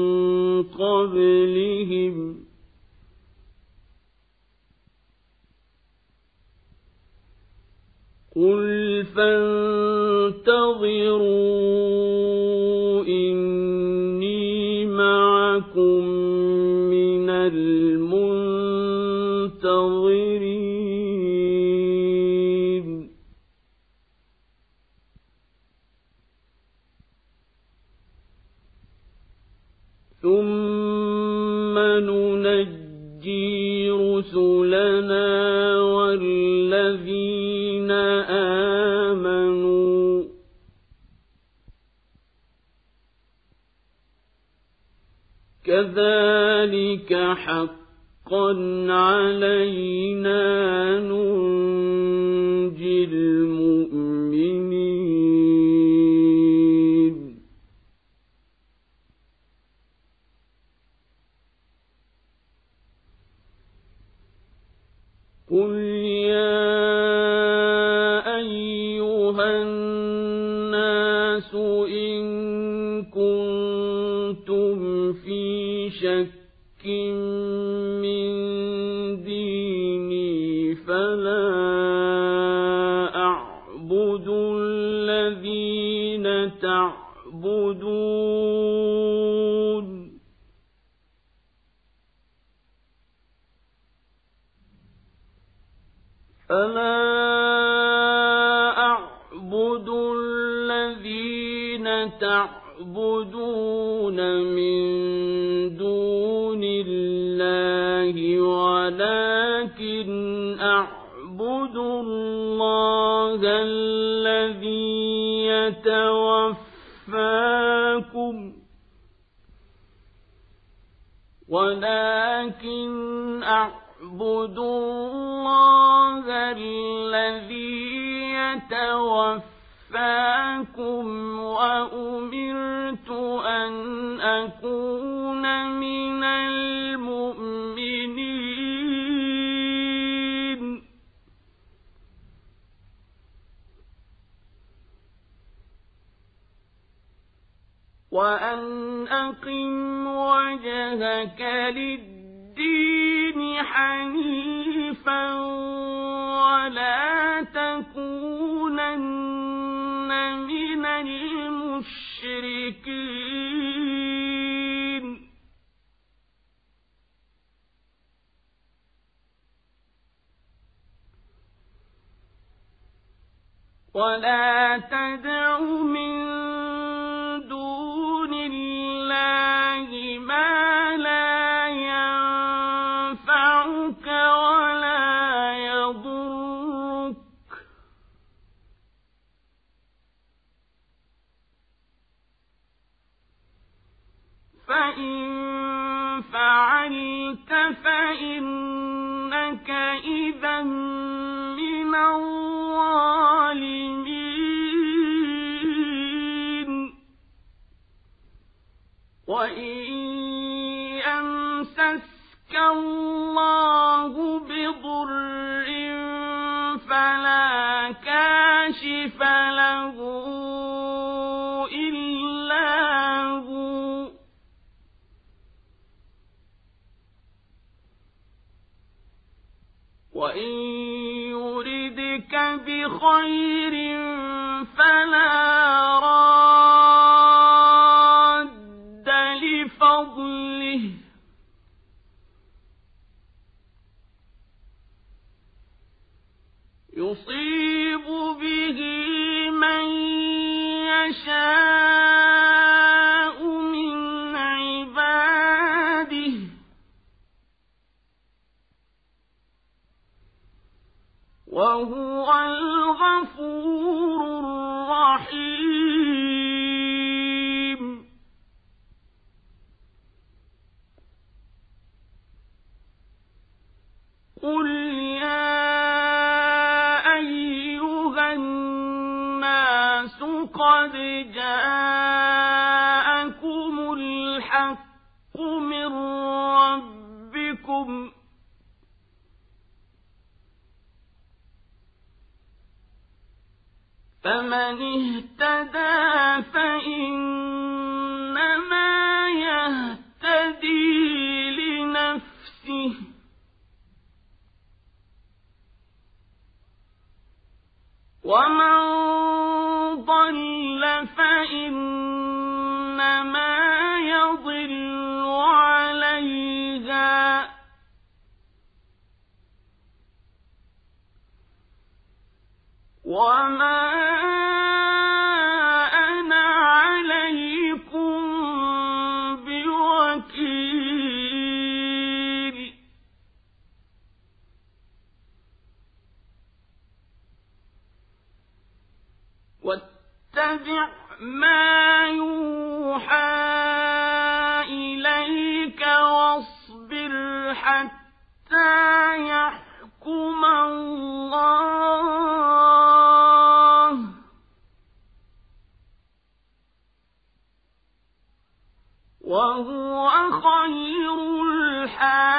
قبلهم قل فانتظروا إني معكم من المنتظرين ثم ننجي رسلنا والذين آمنوا كذلك حقا علينا ننجي المؤمنين قل يا أيها الذين تعبدون فلا أعبد الذين تعبدون من دون الله ولكن أعبد الله الذي يتوفاكم ولكن أعبد الله الذي يتوفاكم وأمرت أن أكون من المؤمنين وأن أقم وجهك للدين حنيفا ولا تكونن من المشركين ولا تدع من دون الله ما لا ينفعك ولا يضرك فإن فعلت فإنك إذا من الظالمين وإن يمسسك الله بضر فلا كاشف له إلا هو وإن يردك بخير فلا راد لفضله يصيب به من يشاء من عباده وهو الغفور الرحيم قل يا أيها الناس قد جاءكم الحق من ربكم فمن اهتدى فإنما يهتدي لنفسه ومن ضل فإنما يضل عليها وما أنا عليكم بوكيل واتبع ما يوحى إليك واصبر حتى يحكم الله وهو خير الحاكمين